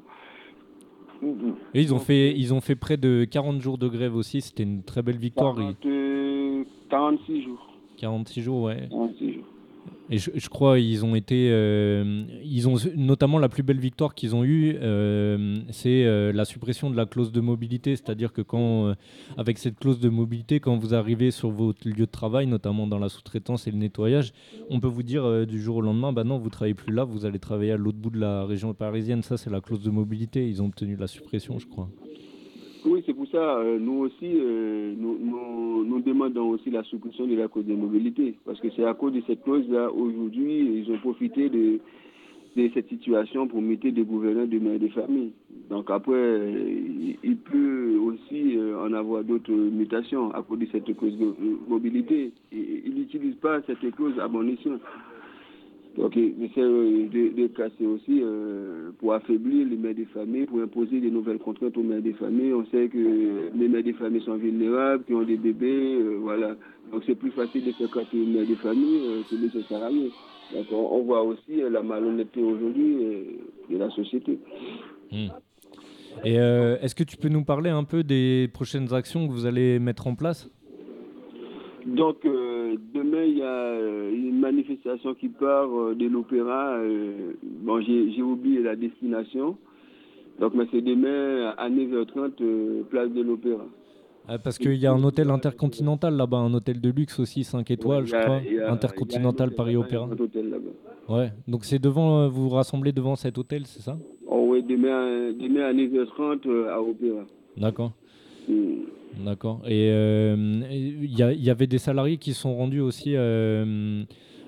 Et ils ont, fait, ils ont fait près de quarante jours de grève aussi. C'était une très belle victoire. quarante, euh, quarante-six jours. quarante-six jours, ouais. quarante-six jours. Et je, je crois ils ont été, euh, ils ont notamment la plus belle victoire qu'ils ont eue, euh, c'est euh, la suppression de la clause de mobilité, c'est-à-dire que quand, euh, avec cette clause de mobilité, quand vous arrivez sur votre lieu de travail, notamment dans la sous-traitance et le nettoyage, on peut vous dire euh, du jour au lendemain, bah non, vous travaillez plus là, vous allez travailler à l'autre bout de la région parisienne. Ça, c'est la clause de mobilité. Ils ont obtenu la suppression, je crois. Oui, c'est pour ça, euh, nous aussi, euh, nous, nous, nous demandons aussi la suppression de la clause de mobilité. Parce que c'est à cause de cette clause-là, aujourd'hui, ils ont profité de, de cette situation pour mettre des gouverneurs de mères de famille. Donc après, euh, il peut aussi euh, en avoir d'autres mutations à cause de cette clause de mobilité. Et, ils n'utilisent pas cette clause à bon escient. Donc, ils essaient de, de casser aussi euh, pour affaiblir les mères des familles, pour imposer des nouvelles contraintes aux mères des familles. On sait que les mères des familles sont vulnérables, qui ont des bébés, euh, voilà. Donc, c'est plus facile de faire casser les mères des familles euh, que de se salariés. Donc, on, on voit aussi euh, la malhonnêteté aujourd'hui euh, de la société. Mmh. Et euh, est-ce que tu peux nous parler un peu des prochaines actions que vous allez mettre en place ? Donc, euh, demain, il y a euh, une manifestation qui part euh, de l'Opéra. Euh, bon, j'ai, j'ai oublié la destination. Donc, mais c'est demain à neuf heures trente, euh, place de l'Opéra. Ah, parce qu'il y a un hôtel intercontinental là-bas, un hôtel de luxe aussi, cinq étoiles, ouais, je a, crois. A, Intercontinental Paris-Opéra. Ouais, donc c'est devant, euh, vous vous rassemblez devant cet hôtel, c'est ça ? Oh oui, demain, demain à neuf heures trente euh, à Opéra. D'accord. Mm. D'accord. Et il euh, y, y avait des salariés qui sont rendus aussi euh,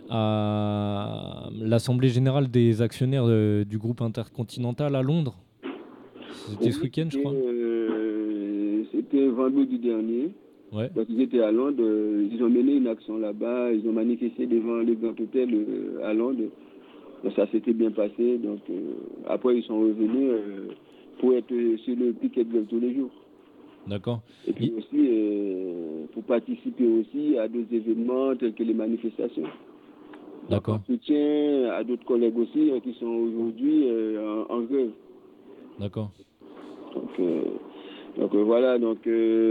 à l'Assemblée Générale des actionnaires euh, du groupe Intercontinental à Londres. C'était oui, ce week-end, je crois. Euh, c'était vendredi dernier. Ouais. Donc ils étaient à Londres. Euh, ils ont mené une action là-bas. Ils ont manifesté devant le Grand Hôtel euh, à Londres. Donc ça s'était bien passé. Donc euh, après ils sont revenus euh, pour être sur le piquet de tous les jours. D'accord. Et puis aussi euh, pour participer aussi à d'autres événements tels que les manifestations. D'accord. Donc, en soutien à d'autres collègues aussi euh, qui sont aujourd'hui euh, en, en grève. D'accord. Donc, euh, donc euh, voilà, donc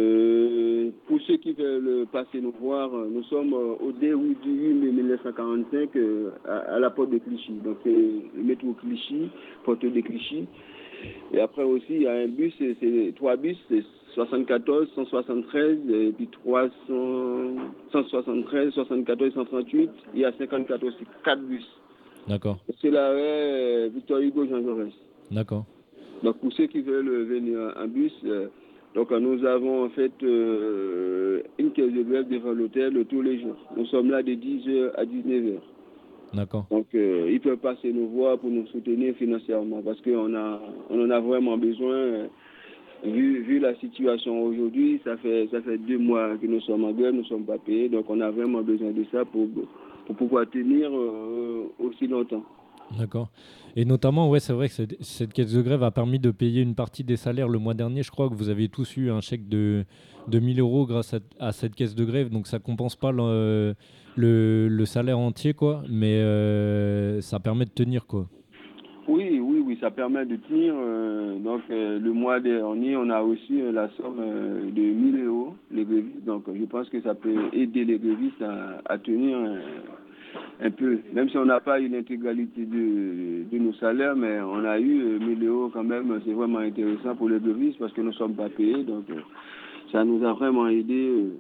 euh, pour ceux qui veulent passer nous voir, nous sommes euh, au deux août mille neuf cent quarante-cinq euh, à, à la porte de Clichy. Donc c'est le métro Clichy, porte de Clichy. Et après aussi, il y a un bus, c'est, c'est trois bus, c'est soixante-quatorze, cent soixante-treize, et puis trois cents, cent soixante-treize, soixante-quatorze, cent trente-huit. Il y a cinquante-quatre aussi, quatre bus. D'accord. C'est l'arrêt Victor Hugo Jean Jaurès. D'accord. Donc pour ceux qui veulent venir en bus, euh, donc nous avons en fait euh, une caisse de grève devant l'hôtel tous les jours. Nous sommes là de dix heures à dix-neuf heures. D'accord. Donc euh, ils peuvent passer nous voir pour nous soutenir financièrement parce qu'on a, on en a vraiment besoin. Euh, vu, vu la situation aujourd'hui, ça fait, ça fait deux mois que nous sommes en grève, nous ne sommes pas payés. Donc on a vraiment besoin de ça pour, pour pouvoir tenir euh, aussi longtemps. D'accord. Et notamment, ouais, c'est vrai que cette, cette caisse de grève a permis de payer une partie des salaires le mois dernier. Je crois que vous avez tous eu un chèque de, de mille euros grâce à, à cette caisse de grève. Donc ça ne compense pas le, le, le salaire entier, quoi, mais euh, ça permet de tenir, quoi. Oui, oui, oui, ça permet de tenir. Euh, donc euh, le mois dernier, on a reçu euh, la somme euh, de mille euros, les grévistes. Donc je pense que ça peut aider les grévistes à, à tenir euh, un peu. Même si on n'a pas eu l'intégralité de, de nos salaires, mais on a eu euh, mille euros quand même. C'est vraiment intéressant pour les grévistes parce que nous ne sommes pas payés. Donc euh, ça nous a vraiment aidé. Euh,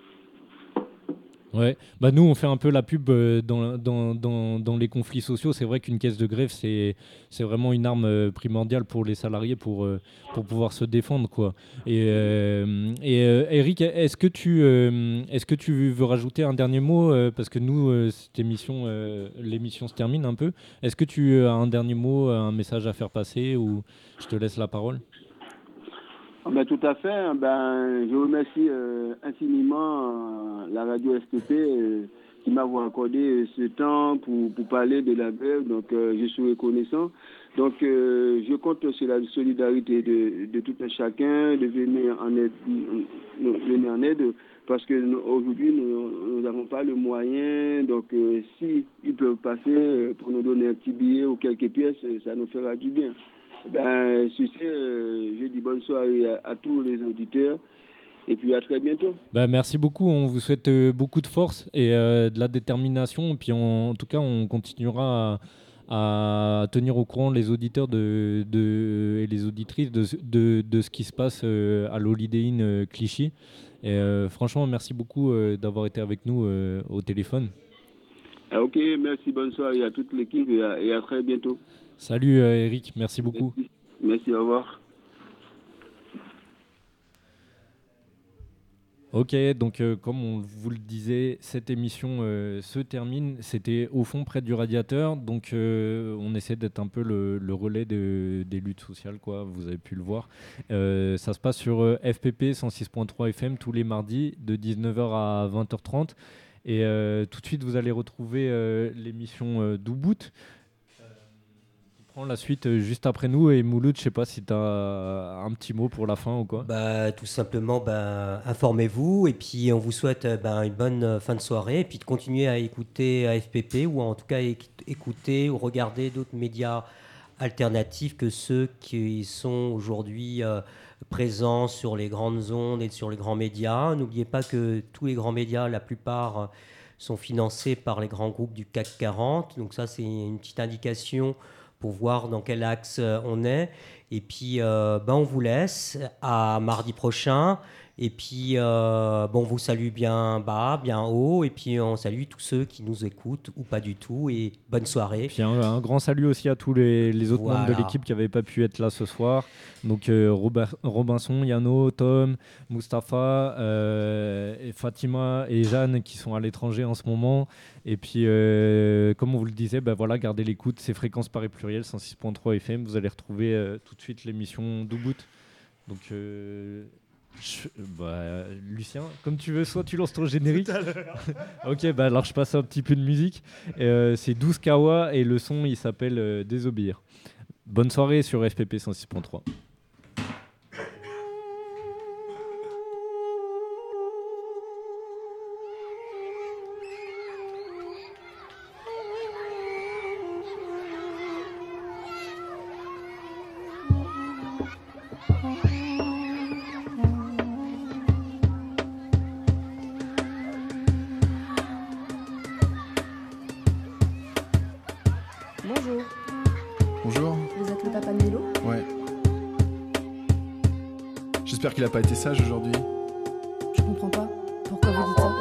Ouais, bah nous on fait un peu la pub euh, dans, dans, dans, dans les conflits sociaux. C'est vrai qu'une caisse de grève c'est, c'est vraiment une arme euh, primordiale pour les salariés pour, euh, pour pouvoir se défendre, quoi. Et, euh, et euh, Eric, est-ce que, tu, euh, est-ce que tu veux rajouter un dernier mot euh, parce que nous, euh, cette émission, euh, l'émission se termine un peu. Est-ce que tu as un dernier mot, un message à faire passer ou je te laisse la parole? Ben, tout à fait. Ben, je remercie euh, infiniment euh, la radio F P P euh, qui m'a accordé euh, ce temps pour, pour parler de la grève. Donc, euh, je suis reconnaissant. Donc, euh, je compte sur la solidarité de, de tout un chacun, de venir en aide, de venir en aide parce que nous, aujourd'hui, nous n'avons pas le moyen. Donc, euh, si ils peuvent passer euh, pour nous donner un petit billet ou quelques pièces, ça nous fera du bien. Ben, sur ce, euh, je dis bonne soirée à, à tous les auditeurs et puis à très bientôt. Ben, merci beaucoup, on vous souhaite euh, beaucoup de force et euh, de la détermination. Et puis on, en tout cas, on continuera à, à tenir au courant les auditeurs de, de, et les auditrices de, de, de ce qui se passe euh, à l'Holiday Inn euh, Clichy. Et euh, franchement, merci beaucoup euh, d'avoir été avec nous euh, au téléphone. Ah, ok, merci, bonne soirée à toute l'équipe et à, et à très bientôt. Salut euh, Eric, merci beaucoup. Merci, merci, au revoir. Ok, donc euh, comme on vous le disait, cette émission euh, se termine. C'était au fond près du radiateur, donc euh, on essaie d'être un peu le, le relais de, des luttes sociales, quoi. Vous avez pu le voir. Euh, ça se passe sur euh, F P P cent six point trois F M tous les mardis de dix-neuf heures à vingt heures trente. Et euh, tout de suite, vous allez retrouver euh, l'émission euh, d'Ubud. On prend la suite euh, juste après nous. Et Mouloud, je ne sais pas si tu as un petit mot pour la fin ou quoi. Bah, tout simplement, bah, informez-vous. Et puis, on vous souhaite bah, une bonne euh, fin de soirée. Et puis, de continuer à écouter A F P P ou en tout cas éc- écouter ou regarder d'autres médias alternatifs que ceux qui sont aujourd'hui euh, présents sur les grandes ondes et sur les grands médias. N'oubliez pas que tous les grands médias, la plupart, euh, sont financés par les grands groupes du C A C quarante. Donc ça, c'est une petite indication pour voir dans quel axe euh, on est. Et puis, euh, ben, on vous laisse à mardi prochain. Et puis, euh, bon, on vous salue bien bas, bien haut. Et puis, on salue tous ceux qui nous écoutent ou pas du tout. Et bonne soirée. Puis un, un grand salut aussi à tous les, les autres voilà. membres de l'équipe qui n'avaient pas pu être là ce soir. Donc, euh, Robert, Robinson, Yano, Tom, Mustapha, euh, et Fatima et Jeanne qui sont à l'étranger en ce moment. Et puis, euh, comme on vous le disait, ben voilà, gardez l'écoute. C'est Fréquence Paris Pluriel, cent six point trois F M. Vous allez retrouver euh, tout de suite l'émission d'Ubud. Donc... Euh, Je, bah, Lucien, comme tu veux, soit tu lances ton générique. Ok, bah alors je passe un petit peu de musique. Euh, c'est douze Kawa et le son il s'appelle euh, Désobéir. Bonne soirée sur F P P cent six point trois. Bonjour. Bonjour. Vous êtes le papa de Milo ? Ouais. J'espère qu'il a pas été sage aujourd'hui. Je comprends pas. Pourquoi vous dites ça ?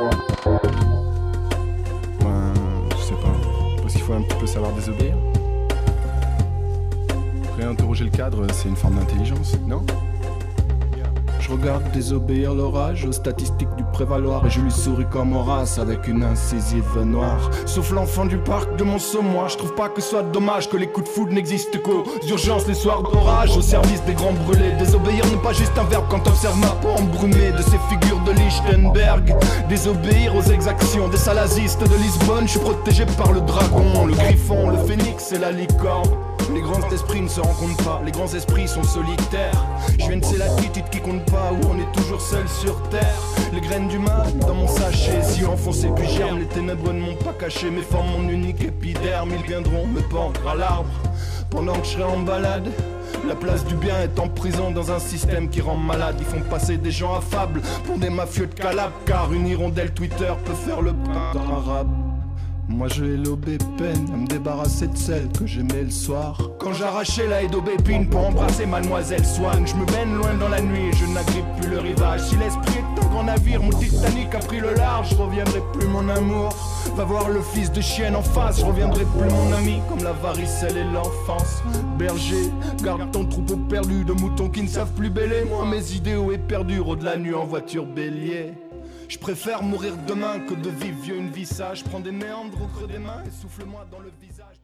Ben, je sais pas. Parce qu'il faut un petit peu savoir désobéir. Réinterroger le cadre, c'est une forme d'intelligence, non ? Je regarde désobéir l'orage aux statistiques du prévaloir et je lui souris comme Horace avec une incisive noire. Sauf l'enfant du parc de mon sommoir, je trouve pas que ce soit dommage que les coups de foudre n'existent qu'aux urgences les soirs d'orage. Au service des grands brûlés, désobéir n'est pas juste un verbe quand t'observes ma peau embrumée de ces figures de Lichtenberg. Désobéir aux exactions des salazistes de Lisbonne, je suis protégé par le dragon, le griffon, le phénix et la licorne. Les grands esprits ne se rencontrent pas, les grands esprits sont solitaires. Je viens de ces latitudes qui comptent pas, où on est toujours seul sur terre. Les graines du mal dans mon sachet, si enfoncé puis germe, les ténèbres ne m'ont pas caché, mes formes mon unique épiderme. Ils viendront me pendre à l'arbre pendant que je serai en balade. La place du bien est en prison dans un système qui rend malade. Ils font passer des gens affables pour des mafieux de Calabre, car une hirondelle Twitter peut faire le printemps arabe. Moi je vais lober peine à me débarrasser de celle que j'aimais le soir. Quand j'arrachais la haie d'aubépine pour embrasser mademoiselle Swann, je me baigne loin dans la nuit et je n'agrippe plus le rivage. Si l'esprit est un grand navire, mon Titanic a pris le large, je reviendrai plus mon amour. Va voir le fils de chienne en face, je reviendrai plus mon ami, comme la varicelle et l'enfance. Berger, garde ton troupeau perdu de moutons qui ne savent plus bêler. Moi mes idéaux éperdures au-delà nu en voiture bélier. Je préfère mourir demain que de vivre vieux une vie sage. Prends des méandres au creux des mains et souffle-moi dans le visage.